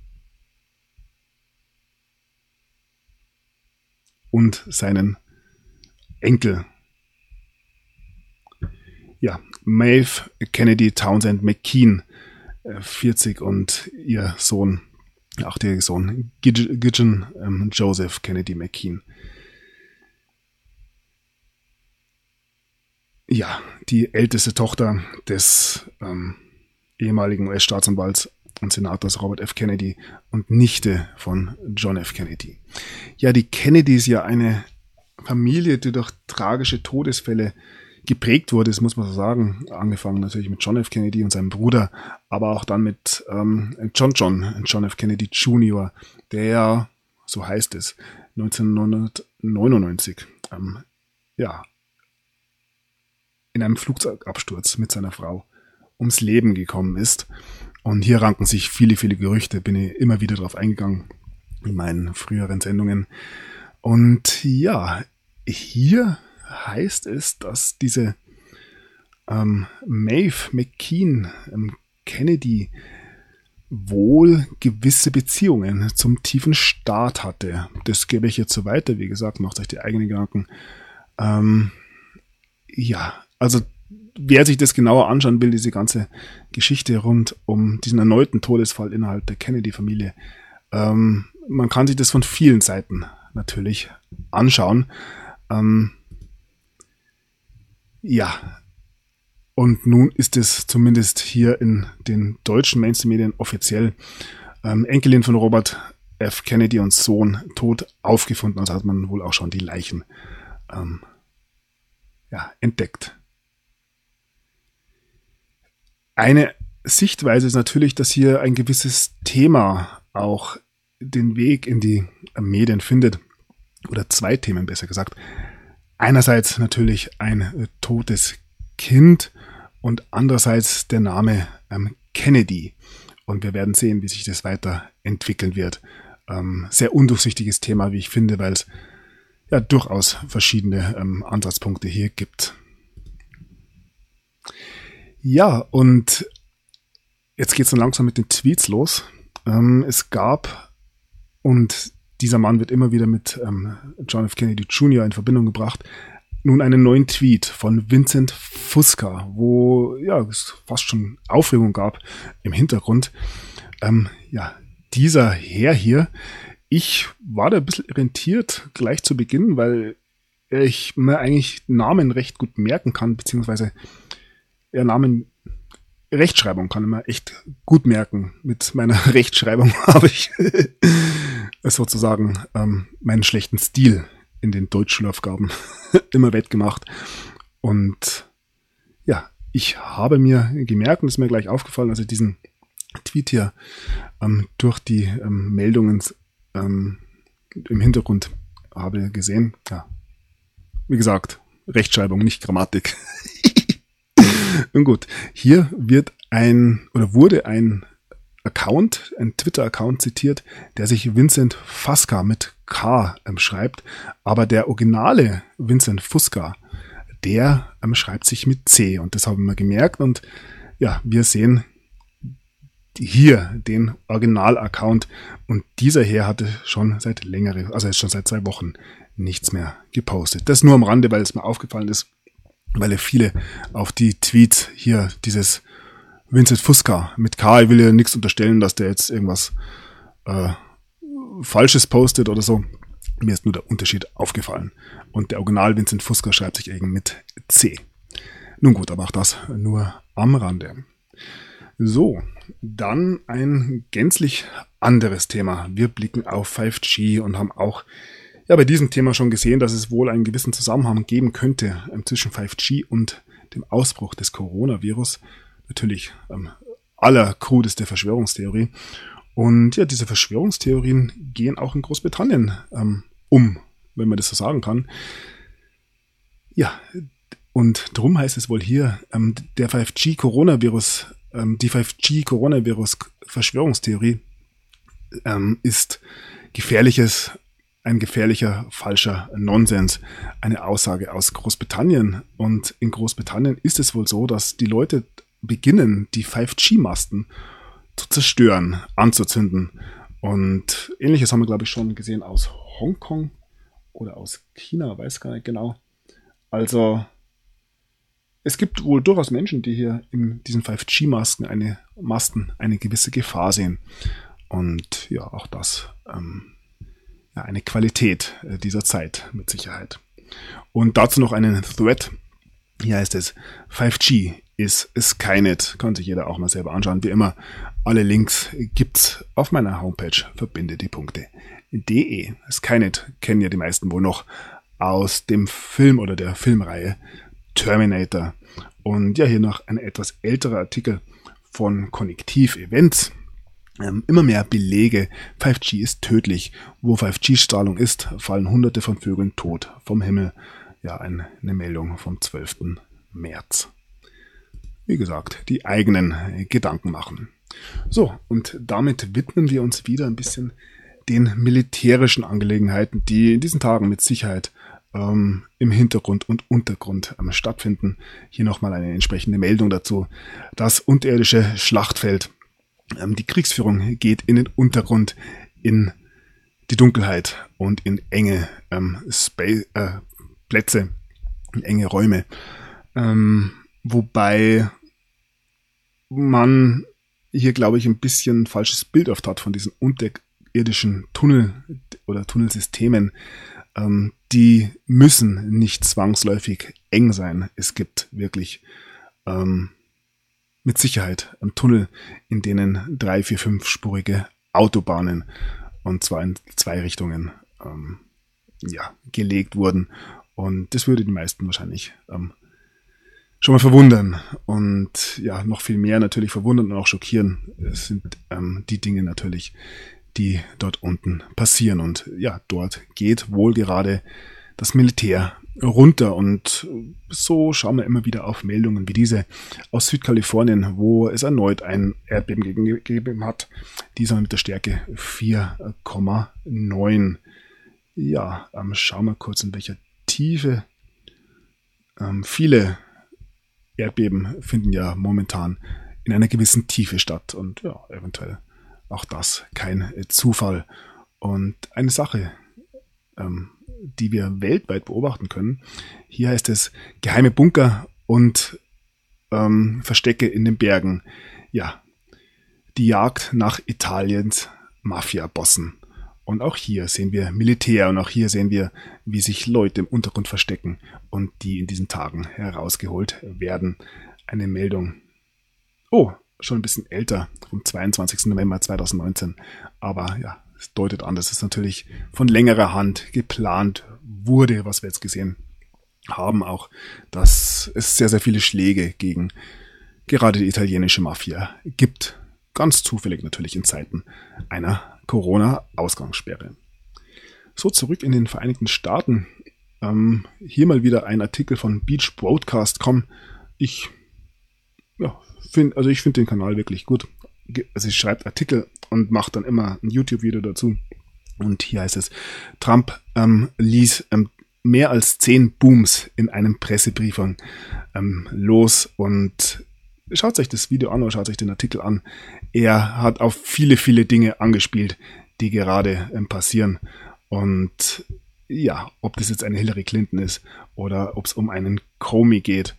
und seinen Enkel. Ja, Maeve Kennedy Townsend McKean, 40, und ihr Sohn, auch der Sohn Gideon Joseph Kennedy McKean. Ja, die älteste Tochter des ehemaligen US-Staatsanwalts und Senators Robert F. Kennedy und Nichte von John F. Kennedy. Ja, die Kennedys, ja eine Familie, die durch tragische Todesfälle geprägt wurde, das muss man so sagen. Angefangen natürlich mit John F. Kennedy und seinem Bruder, aber auch dann mit John F. Kennedy Jr., der, so heißt es, 1999 in einem Flugzeugabsturz mit seiner Frau ums Leben gekommen ist. Und hier ranken sich viele, viele Gerüchte, bin ich immer wieder drauf eingegangen in meinen früheren Sendungen. Und ja, hier heißt es, dass diese Maeve McKean Kennedy wohl gewisse Beziehungen zum tiefen Staat hatte. Das gebe ich jetzt so weiter. Wie gesagt, macht euch die eigenen Gedanken. Also wer sich das genauer anschauen will, diese ganze Geschichte rund um diesen erneuten Todesfall innerhalb der Kennedy-Familie, man kann sich das von vielen Seiten natürlich anschauen. Und nun ist es zumindest hier in den deutschen Mainstream-Medien offiziell Enkelin von Robert F. Kennedy und Sohn tot aufgefunden. Also hat man wohl auch schon die Leichen entdeckt. Eine Sichtweise ist natürlich, dass hier ein gewisses Thema auch den Weg in die Medien findet. Oder zwei Themen, besser gesagt. Einerseits natürlich ein totes Kind und andererseits der Name Kennedy. Und wir werden sehen, wie sich das weiterentwickeln wird. Sehr undurchsichtiges Thema, wie ich finde, weil es ja durchaus verschiedene Ansatzpunkte hier gibt. Ja, und jetzt geht es dann langsam mit den Tweets los. Es gab, und dieser Mann wird immer wieder mit John F. Kennedy Jr. in Verbindung gebracht, nun einen neuen Tweet von Vincent Fusca, wo es fast schon Aufregung gab im Hintergrund. Dieser Herr hier, ich war da ein bisschen irritiert gleich zu Beginn, weil ich mir eigentlich Namen recht gut merken kann, beziehungsweise Namen, Rechtschreibung kann ich mir echt gut merken. Mit meiner Rechtschreibung habe ich sozusagen meinen schlechten Stil in den Deutschschulaufgaben immer wettgemacht. Und ja, ich habe mir gemerkt, und es ist mir gleich aufgefallen, als ich diesen Tweet hier durch die Meldungen im Hintergrund habe gesehen. Ja, wie gesagt, Rechtschreibung, nicht Grammatik. Nun gut, hier wurde ein Account, ein Twitter-Account zitiert, der sich Vincent Fusca mit K schreibt, aber der originale Vincent Fusca, der schreibt sich mit C, und das haben wir gemerkt, und ja, wir sehen hier den Original-Account, und dieser Herr hatte schon seit 2 Wochen nichts mehr gepostet. Das nur am Rande, weil es mir aufgefallen ist, weil ja viele auf die Tweets hier dieses Vincent Fusca mit K, ich will ja nichts unterstellen, dass der jetzt irgendwas Falsches postet oder so. Mir ist nur der Unterschied aufgefallen. Und der Original Vincent Fusca schreibt sich eben mit C. Nun gut, aber auch das nur am Rande. So, dann ein gänzlich anderes Thema. Wir blicken auf 5G und haben auch bei diesem Thema schon gesehen, dass es wohl einen gewissen Zusammenhang geben könnte zwischen 5G und dem Ausbruch des Coronavirus. Natürlich allerkrudeste Verschwörungstheorie. Und ja, diese Verschwörungstheorien gehen auch in Großbritannien wenn man das so sagen kann. Ja, und drum heißt es wohl hier, die 5G-Coronavirus-Verschwörungstheorie ist ein gefährlicher, falscher Nonsens, eine Aussage aus Großbritannien. Und in Großbritannien ist es wohl so, dass die Leute beginnen, die 5G-Masten zu zerstören, anzuzünden. Und Ähnliches haben wir, glaube ich, schon gesehen aus Hongkong oder aus China, weiß gar nicht genau. Also es gibt wohl durchaus Menschen, die hier in diesen 5G-Masten eine gewisse Gefahr sehen. Und ja, auch das eine Qualität dieser Zeit mit Sicherheit. Und dazu noch einen Thread. Hier heißt es, 5G is Skynet. Kann sich jeder auch mal selber anschauen. Wie immer, alle Links gibt's auf meiner Homepage verbindedie.de. Skynet kennen ja die meisten wohl noch aus dem Film oder der Filmreihe Terminator. Und ja, hier noch ein etwas älterer Artikel von Konnektiv Events. Immer mehr Belege, 5G ist tödlich. Wo 5G-Strahlung ist, fallen Hunderte von Vögeln tot vom Himmel. Ja, eine Meldung vom 12. März. Wie gesagt, die eigenen Gedanken machen. So, und damit widmen wir uns wieder ein bisschen den militärischen Angelegenheiten, die in diesen Tagen mit Sicherheit im Hintergrund und Untergrund stattfinden. Hier nochmal eine entsprechende Meldung dazu. Das unterirdische Schlachtfeld, die Kriegsführung geht in den Untergrund, in die Dunkelheit und in enge Plätze, in enge Räume. Wobei man hier, glaube ich, ein bisschen ein falsches Bild oft hat von diesen unterirdischen Tunnel- oder Tunnelsystemen. Die müssen nicht zwangsläufig eng sein. Es gibt wirklich mit Sicherheit Tunnel, in denen 3-, 4-, 5-spurige Autobahnen, und zwar in 2 Richtungen, gelegt wurden. Und das würde die meisten wahrscheinlich schon mal verwundern. Und ja, noch viel mehr natürlich verwundern und auch schockieren. Es sind die Dinge natürlich, die dort unten passieren. Und ja, dort geht wohl gerade das Militär runter. Und so schauen wir immer wieder auf Meldungen wie diese aus Südkalifornien, wo es erneut ein Erdbeben gegeben hat. Diesmal mit der Stärke 4,9. Ja, schauen wir kurz, in welcher Tiefe. Viele Erdbeben finden ja momentan in einer gewissen Tiefe statt. Und ja, eventuell auch das kein Zufall. Und eine Sache, die wir weltweit beobachten können. Hier heißt es geheime Bunker und Verstecke in den Bergen. Ja, die Jagd nach Italiens Mafia-Bossen. Und auch hier sehen wir Militär und auch hier sehen wir, wie sich Leute im Untergrund verstecken und die in diesen Tagen herausgeholt werden. Eine Meldung. Oh, schon ein bisschen älter, vom 22. November 2019. Aber ja, es deutet an, dass es natürlich von längerer Hand geplant wurde, was wir jetzt gesehen haben auch, dass es sehr, sehr viele Schläge gegen gerade die italienische Mafia gibt. Ganz zufällig natürlich in Zeiten einer Corona-Ausgangssperre. So, zurück in den Vereinigten Staaten. Hier mal wieder ein Artikel von beachbroadcast.com. Ich finde den Kanal wirklich gut. Also sie schreibt Artikel und macht dann immer ein YouTube-Video dazu. Und hier heißt es, Trump ließ mehr als 10 Booms in einem Pressebriefing los. Und schaut euch das Video an oder schaut euch den Artikel an. Er hat auf viele, viele Dinge angespielt, die gerade passieren. Und ja, ob das jetzt eine Hillary Clinton ist oder ob es um einen Comey geht,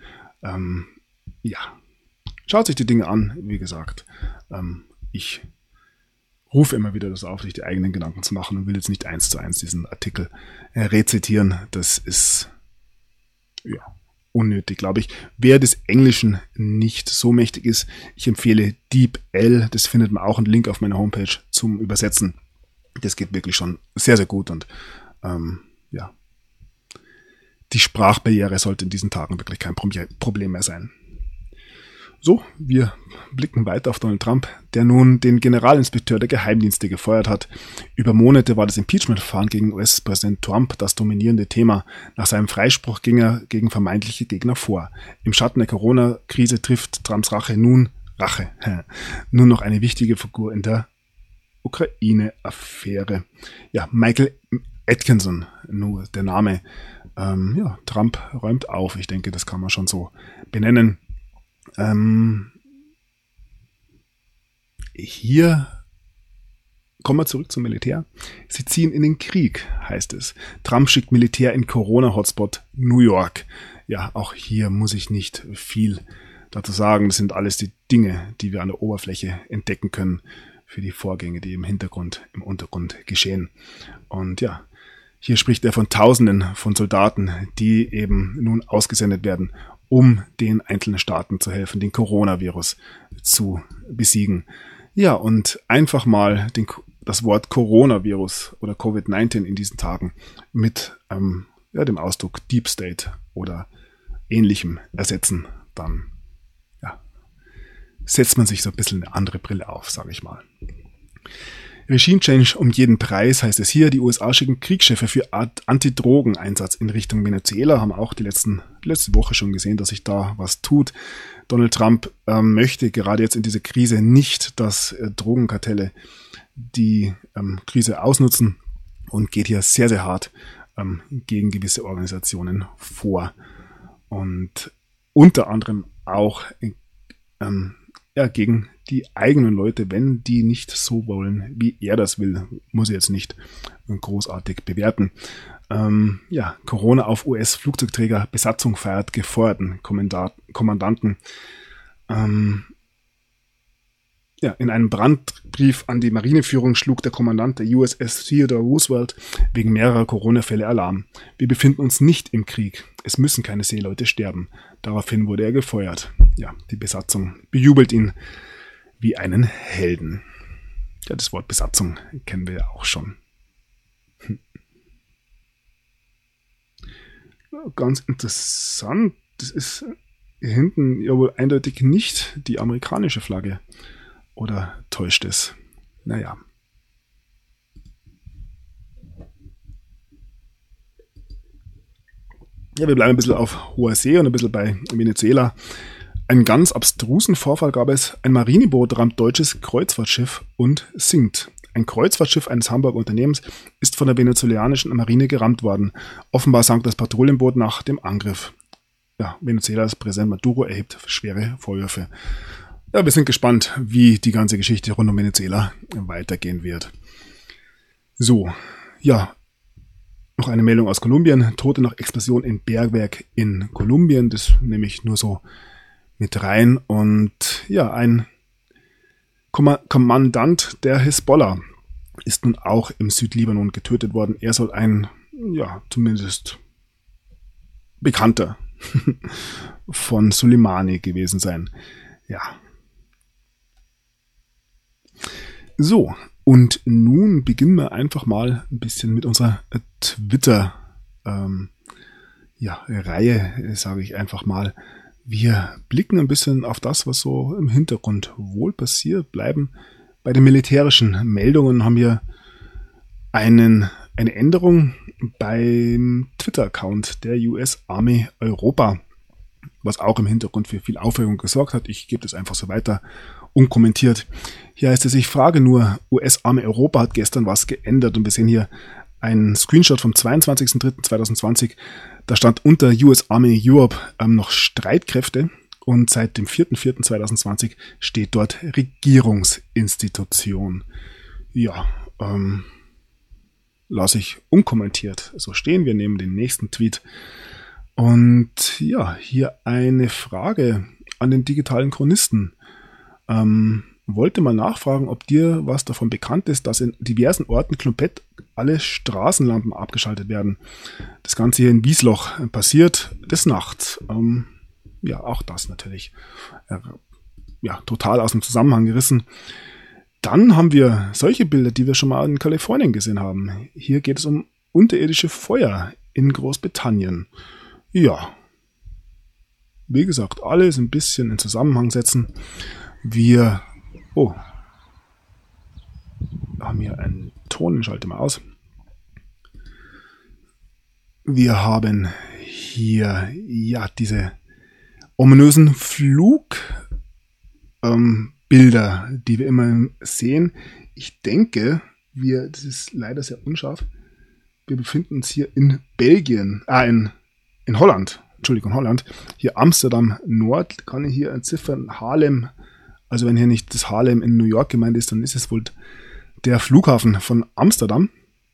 schaut sich die Dinge an. Wie gesagt, ich rufe immer wieder das auf, sich die eigenen Gedanken zu machen und will jetzt nicht 1:1 diesen Artikel rezitieren. Das ist unnötig, glaube ich. Wer des Englischen nicht so mächtig ist, ich empfehle DeepL. Das findet man auch einen Link auf meiner Homepage zum Übersetzen. Das geht wirklich schon sehr, sehr gut und die Sprachbarriere sollte in diesen Tagen wirklich kein Problem mehr sein. So, wir blicken weiter auf Donald Trump, der nun den Generalinspekteur der Geheimdienste gefeuert hat. Über Monate war das Impeachment-Verfahren gegen US-Präsident Trump das dominierende Thema. Nach seinem Freispruch ging er gegen vermeintliche Gegner vor. Im Schatten der Corona-Krise trifft Trumps nur noch eine wichtige Figur in der Ukraine-Affäre. Ja, Michael Atkinson, nur der Name. Trump räumt auf. Ich denke, das kann man schon so benennen. Hier kommen wir zurück zum Militär. Sie ziehen in den Krieg, heißt es. Trump schickt Militär in Corona-Hotspot New York. Ja, auch hier muss ich nicht viel dazu sagen. Das sind alles die Dinge, die wir an der Oberfläche entdecken können für die Vorgänge, die im Untergrund geschehen. Und ja, hier spricht er von Tausenden von Soldaten, die eben nun ausgesendet werden, um den einzelnen Staaten zu helfen, den Coronavirus zu besiegen. Ja, und einfach mal das Wort Coronavirus oder Covid-19 in diesen Tagen mit dem Ausdruck Deep State oder Ähnlichem ersetzen, dann setzt man sich so ein bisschen eine andere Brille auf, sage ich mal. Regime Change um jeden Preis, heißt es hier. Die USA schicken Kriegsschiffe für Antidrogeneinsatz in Richtung Venezuela. Haben auch die letzte Woche schon gesehen, dass sich da was tut. Donald Trump möchte gerade jetzt in dieser Krise nicht, dass Drogenkartelle die Krise ausnutzen und geht hier sehr, sehr hart gegen gewisse Organisationen vor. Und unter anderem auch gegen die eigenen Leute, wenn die nicht so wollen, wie er das will. Muss ich jetzt nicht großartig bewerten. Corona auf US-Flugzeugträger, Besatzung feiert gefeuerten Kommandanten. In einem Brandbrief an die Marineführung schlug der Kommandant der USS Theodore Roosevelt wegen mehrerer Corona-Fälle Alarm. Wir befinden uns nicht im Krieg. Es müssen keine Seeleute sterben. Daraufhin wurde er gefeuert. Ja, die Besatzung bejubelt ihn wie einen Helden. Ja, das Wort Besatzung kennen wir ja auch schon. Ganz interessant, das ist hier hinten ja wohl eindeutig nicht die amerikanische Flagge. Oder täuscht es? Naja. Ja, wir bleiben ein bisschen auf hoher See und ein bisschen bei Venezuela. Einen ganz abstrusen Vorfall gab es. Ein Marineboot rammt deutsches Kreuzfahrtschiff und sinkt. Ein Kreuzfahrtschiff eines Hamburger Unternehmens ist von der venezolanischen Marine gerammt worden. Offenbar sank das Patrouillenboot nach dem Angriff. Ja, Venezuelas Präsident Maduro erhebt schwere Vorwürfe. Ja, wir sind gespannt, wie die ganze Geschichte rund um Venezuela weitergehen wird. So, ja, noch eine Meldung aus Kolumbien. Tote nach Explosion im Bergwerk in Kolumbien. Das nehme ich nur so mit rein. Und ja, ein Kommandant der Hisbollah ist nun auch im Südlibanon getötet worden. Er soll ein, ja, zumindest Bekannter von Soleimani gewesen sein. Ja. So, und nun beginnen wir einfach mal ein bisschen mit unserer Twitter-Reihe, sage ich einfach mal. Wir blicken ein bisschen auf das, was so im Hintergrund wohl passiert, bleiben bei den militärischen Meldungen, haben wir eine Änderung beim Twitter-Account der US Army Europa, was auch im Hintergrund für viel Aufregung gesorgt hat. Ich gebe das einfach so weiter, unkommentiert. Hier heißt es, ich frage nur, US Army Europa hat gestern was geändert und wir sehen hier einen Screenshot vom 22.03.2020. Da stand unter US Army Europe noch Streitkräfte und seit dem 4.04.2020 steht dort Regierungsinstitution. Ja, lasse ich unkommentiert so stehen. Wir nehmen den nächsten Tweet. Und ja, hier eine Frage an den digitalen Chronisten. Wollte mal nachfragen, ob dir was davon bekannt ist, dass in diversen Orten komplett alle Straßenlampen abgeschaltet werden. Das Ganze hier in Wiesloch passiert des Nachts. Ja, auch das natürlich total aus dem Zusammenhang gerissen. Dann haben wir solche Bilder, die wir schon mal in Kalifornien gesehen haben. Hier geht es um unterirdische Feuer in Großbritannien. Ja, wie gesagt, alles ein bisschen in Zusammenhang setzen. Wir haben hier einen Ton, schalte mal aus. Wir haben hier diese ominösen Flugbilder, die wir immer sehen. Ich denke, das ist leider sehr unscharf, wir befinden uns hier in Belgien, in Holland. Entschuldigung, Holland. Hier Amsterdam Nord, kann ich hier entziffern, Haarlem. Also wenn hier nicht das Haarlem in New York gemeint ist, dann ist es wohl der Flughafen von Amsterdam.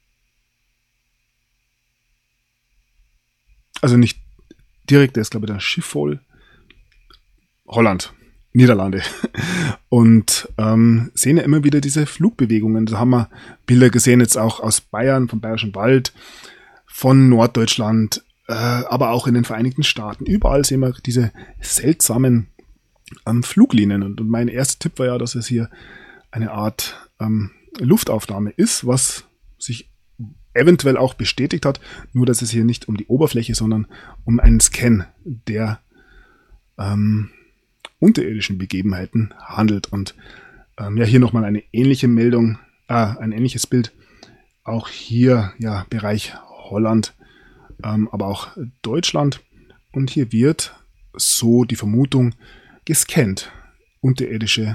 Also nicht direkt, der ist glaube ich der Schiphol. Holland, Niederlande. Und sehen ja immer wieder diese Flugbewegungen. Da haben wir Bilder gesehen, jetzt auch aus Bayern, vom Bayerischen Wald, von Norddeutschland, aber auch in den Vereinigten Staaten. Überall sehen wir diese seltsamen Fluglinien. Und mein erster Tipp war ja, dass es hier eine Art Luftaufnahme ist, was sich eventuell auch bestätigt hat, nur dass es hier nicht um die Oberfläche, sondern um einen Scan der unterirdischen Begebenheiten handelt. Und hier nochmal eine ähnliche Meldung, ein ähnliches Bild. Auch hier Bereich Holland, aber auch Deutschland. Und hier wird, so die Vermutung, gescannt. Unterirdische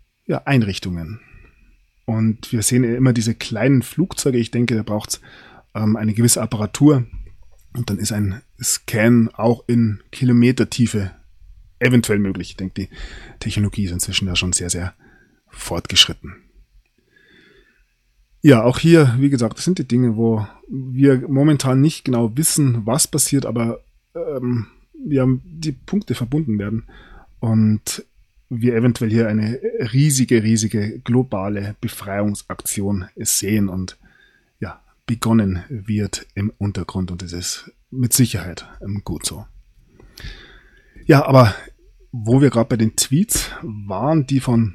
Einrichtungen. Und wir sehen ja immer diese kleinen Flugzeuge. Ich denke, da braucht es eine gewisse Apparatur und dann ist ein Scan auch in Kilometertiefe eventuell möglich. Ich denke, die Technologie ist inzwischen ja schon sehr, sehr fortgeschritten. Ja, auch hier, wie gesagt, das sind die Dinge, wo wir momentan nicht genau wissen, was passiert, aber die Punkte verbunden werden und wir eventuell hier eine riesige, riesige globale Befreiungsaktion sehen und ja, begonnen wird im Untergrund und das ist mit Sicherheit gut so. Ja, aber wo wir gerade bei den Tweets waren, die von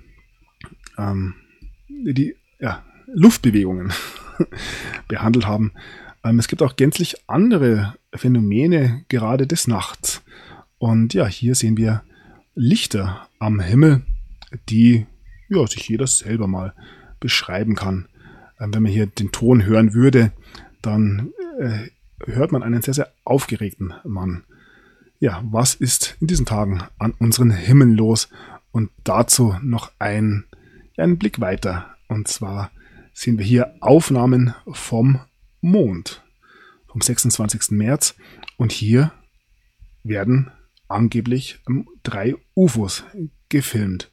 Luftbewegungen behandelt haben. Es gibt auch gänzlich andere Phänomene, gerade des Nachts. Und ja, hier sehen wir Lichter am Himmel, die sich jeder selber mal beschreiben kann. Wenn man hier den Ton hören würde, dann hört man einen sehr, sehr aufgeregten Mann. Ja, was ist in diesen Tagen an unseren Himmeln los? Und dazu noch einen Blick weiter. Und zwar sehen wir hier Aufnahmen vom Mond, vom 26. März. Und hier werden angeblich 3 UFOs gefilmt.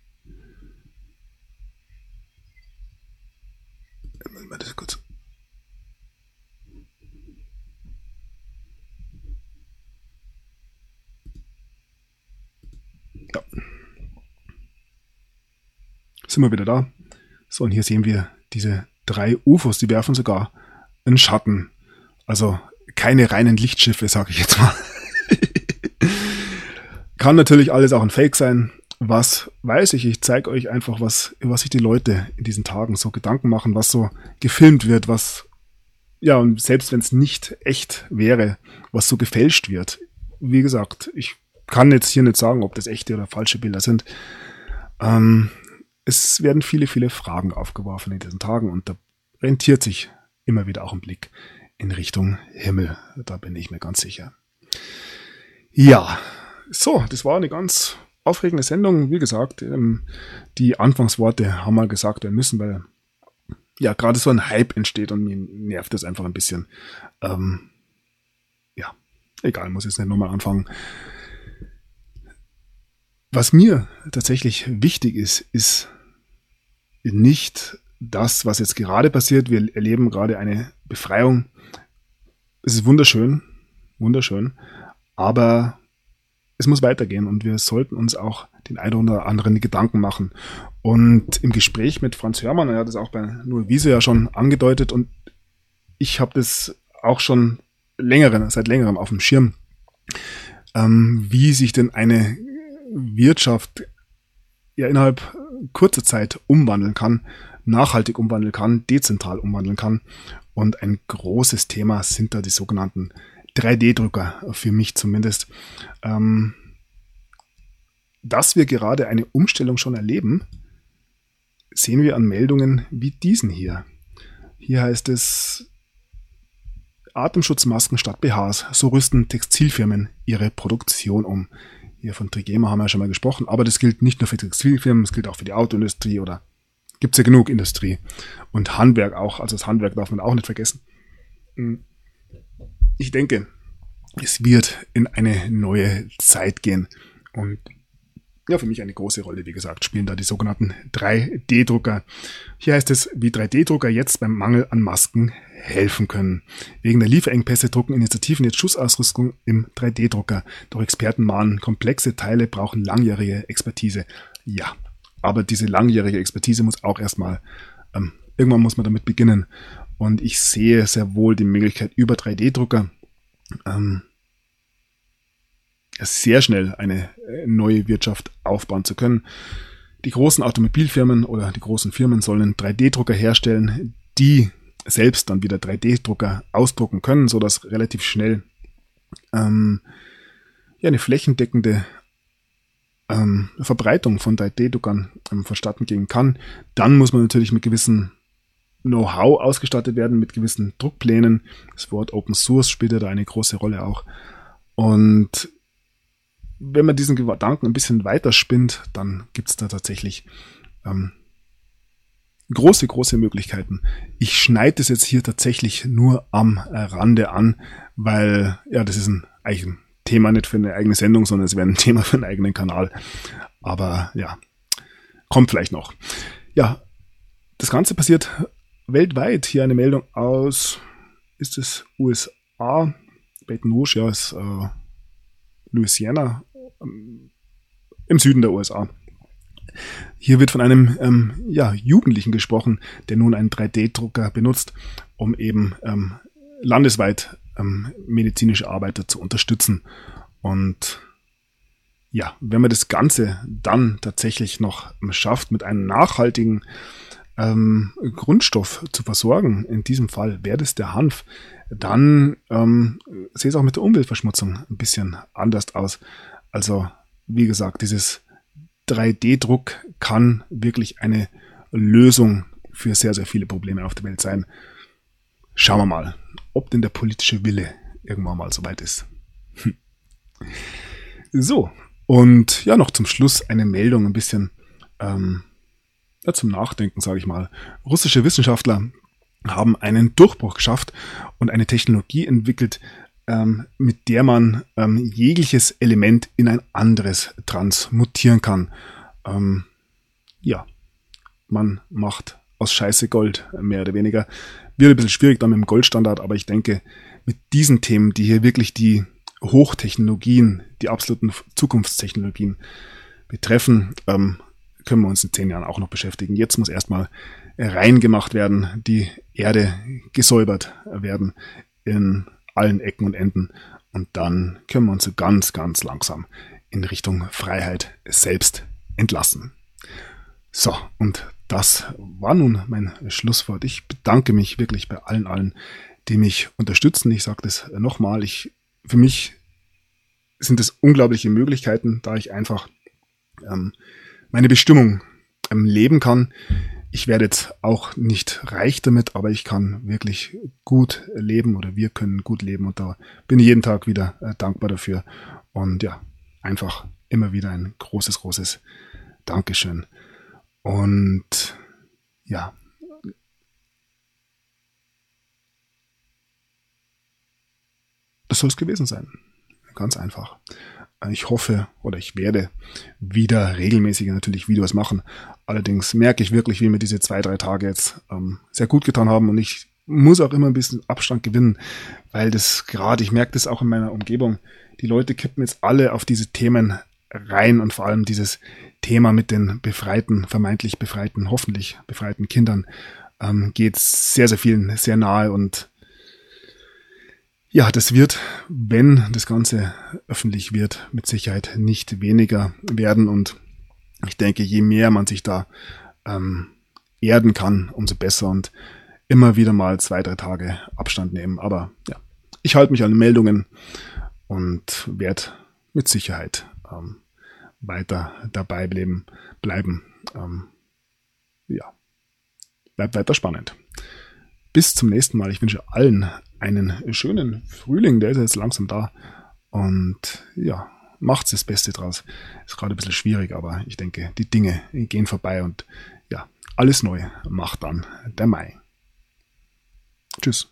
Mal das kurz. Ja. Sind wir wieder da. So, und hier sehen wir diese 3 UFOs, die werfen sogar einen Schatten. Also keine reinen Lichtschiffe, sage ich jetzt mal. Kann natürlich alles auch ein Fake sein. Was weiß ich? Ich zeige euch einfach, was sich die Leute in diesen Tagen so Gedanken machen, was so gefilmt wird, und selbst wenn es nicht echt wäre, was so gefälscht wird. Wie gesagt, ich kann jetzt hier nicht sagen, ob das echte oder falsche Bilder sind. Es werden viele, viele Fragen aufgeworfen in diesen Tagen und da rentiert sich immer wieder auch ein Blick in Richtung Himmel. Da bin ich mir ganz sicher. Ja, so, das war eine ganz aufregende Sendung. Wie gesagt, die Anfangsworte haben wir gesagt werden müssen, weil ja gerade so ein Hype entsteht und mir nervt das einfach ein bisschen. Egal, muss jetzt nicht nochmal anfangen. Was mir tatsächlich wichtig ist nicht das, was jetzt gerade passiert. Wir erleben gerade eine Befreiung. Es ist wunderschön, aber es muss weitergehen und wir sollten uns auch den einen oder anderen Gedanken machen. Und im Gespräch mit Franz Hörmann, er hat das auch bei Noel Wiese ja schon angedeutet und ich habe das auch schon seit längerem auf dem Schirm, wie sich denn eine Wirtschaft ja innerhalb kurzer Zeit umwandeln kann, nachhaltig umwandeln kann, dezentral umwandeln kann. Und ein großes Thema sind da die sogenannten 3D-Drucker, für mich zumindest. Dass wir gerade eine Umstellung schon erleben, sehen wir an Meldungen wie diesen hier. Hier heißt es, Atemschutzmasken statt BHs, so rüsten Textilfirmen ihre Produktion um. Hier von Trigema haben wir ja schon mal gesprochen, aber das gilt nicht nur für Textilfirmen, es gilt auch für die Autoindustrie oder gibt es ja genug Industrie. Und Handwerk auch, also das Handwerk darf man auch nicht vergessen. Ich denke, es wird in eine neue Zeit gehen und ja, für mich eine große Rolle, wie gesagt, spielen da die sogenannten 3D-Drucker. Hier heißt es, wie 3D-Drucker jetzt beim Mangel an Masken helfen können. Wegen der Lieferengpässe drucken Initiativen jetzt Schussausrüstung im 3D-Drucker. Doch Experten mahnen, komplexe Teile brauchen langjährige Expertise. Ja, aber diese langjährige Expertise muss auch erstmal, irgendwann muss man damit beginnen. Und ich sehe sehr wohl die Möglichkeit, über 3D-Drucker sehr schnell eine neue Wirtschaft aufbauen zu können. Die großen Automobilfirmen oder die großen Firmen sollen 3D-Drucker herstellen, die selbst dann wieder 3D-Drucker ausdrucken können, sodass relativ schnell eine flächendeckende Verbreitung von 3D-Druckern vonstatten gehen kann. Dann muss man natürlich mit gewissen Know-how ausgestattet werden, mit gewissen Druckplänen. Das Wort Open Source spielt ja da eine große Rolle auch. Und wenn man diesen Gedanken ein bisschen weiter spinnt, dann gibt es da tatsächlich große, große Möglichkeiten. Ich schneide es jetzt hier tatsächlich nur am Rande an, weil ja, das ist eigentlich ein Thema nicht für eine eigene Sendung, sondern es wäre ein Thema für einen eigenen Kanal. Aber ja, kommt vielleicht noch. Ja, das Ganze passiert weltweit. Hier eine Meldung aus, ist es USA? Baton Rouge, ja, ist Louisiana, im Süden der USA. Hier wird von einem Jugendlichen gesprochen, der nun einen 3D-Drucker benutzt, um eben landesweit medizinische Arbeiter zu unterstützen. Und ja, wenn man das Ganze dann tatsächlich noch schafft, mit einem nachhaltigen Grundstoff zu versorgen, in diesem Fall wäre das der Hanf, dann sieht es auch mit der Umweltverschmutzung ein bisschen anders aus. Also, wie gesagt, dieses 3D-Druck kann wirklich eine Lösung für sehr, sehr viele Probleme auf der Welt sein. Schauen wir mal, ob denn der politische Wille irgendwann mal soweit ist. So, und ja, noch zum Schluss eine Meldung, ein bisschen zum Nachdenken, sage ich mal. Russische Wissenschaftler haben einen Durchbruch geschafft und eine Technologie entwickelt, mit der man jegliches Element in ein anderes transmutieren kann. Man macht aus Scheiße Gold, mehr oder weniger. Wird ein bisschen schwierig dann mit dem Goldstandard, aber ich denke, mit diesen Themen, die hier wirklich die Hochtechnologien, die absoluten Zukunftstechnologien betreffen, können wir uns in 10 Jahren auch noch beschäftigen. Jetzt muss erstmal reingemacht werden, die Erde gesäubert werden in allen Ecken und Enden. Und dann können wir uns so ganz, ganz langsam in Richtung Freiheit selbst entlassen. So, und das war nun mein Schlusswort. Ich bedanke mich wirklich bei allen, die mich unterstützen. Ich sage das nochmal, für mich sind es unglaubliche Möglichkeiten, da ich einfach meine Bestimmung leben kann. Ich werde jetzt auch nicht reich damit, aber ich kann wirklich gut leben oder wir können gut leben und da bin ich jeden Tag wieder dankbar dafür. Und ja, einfach immer wieder ein großes, großes Dankeschön. Und ja, das soll es gewesen sein. Ganz einfach. Ich hoffe oder ich werde wieder regelmäßiger natürlich Videos machen. Allerdings merke ich wirklich, wie mir diese 2-3 Tage jetzt sehr gut getan haben und ich muss auch immer ein bisschen Abstand gewinnen, weil ich merke das auch in meiner Umgebung, die Leute kippen jetzt alle auf diese Themen rein und vor allem dieses Thema mit den befreiten, vermeintlich befreiten, hoffentlich befreiten Kindern geht sehr, sehr vielen sehr nahe und ja, das wird, wenn das Ganze öffentlich wird, mit Sicherheit nicht weniger werden. Und ich denke, je mehr man sich da erden kann, umso besser und immer wieder mal 2-3 Tage Abstand nehmen. Aber ja, ich halte mich an Meldungen und werde mit Sicherheit weiter dabei bleiben. Bleibt weiter spannend. Bis zum nächsten Mal. Ich wünsche allen einen schönen Frühling, der ist jetzt langsam da. Und ja, macht's das Beste draus. Ist gerade ein bisschen schwierig, aber ich denke, die Dinge gehen vorbei und ja, alles neu macht dann der Mai. Tschüss.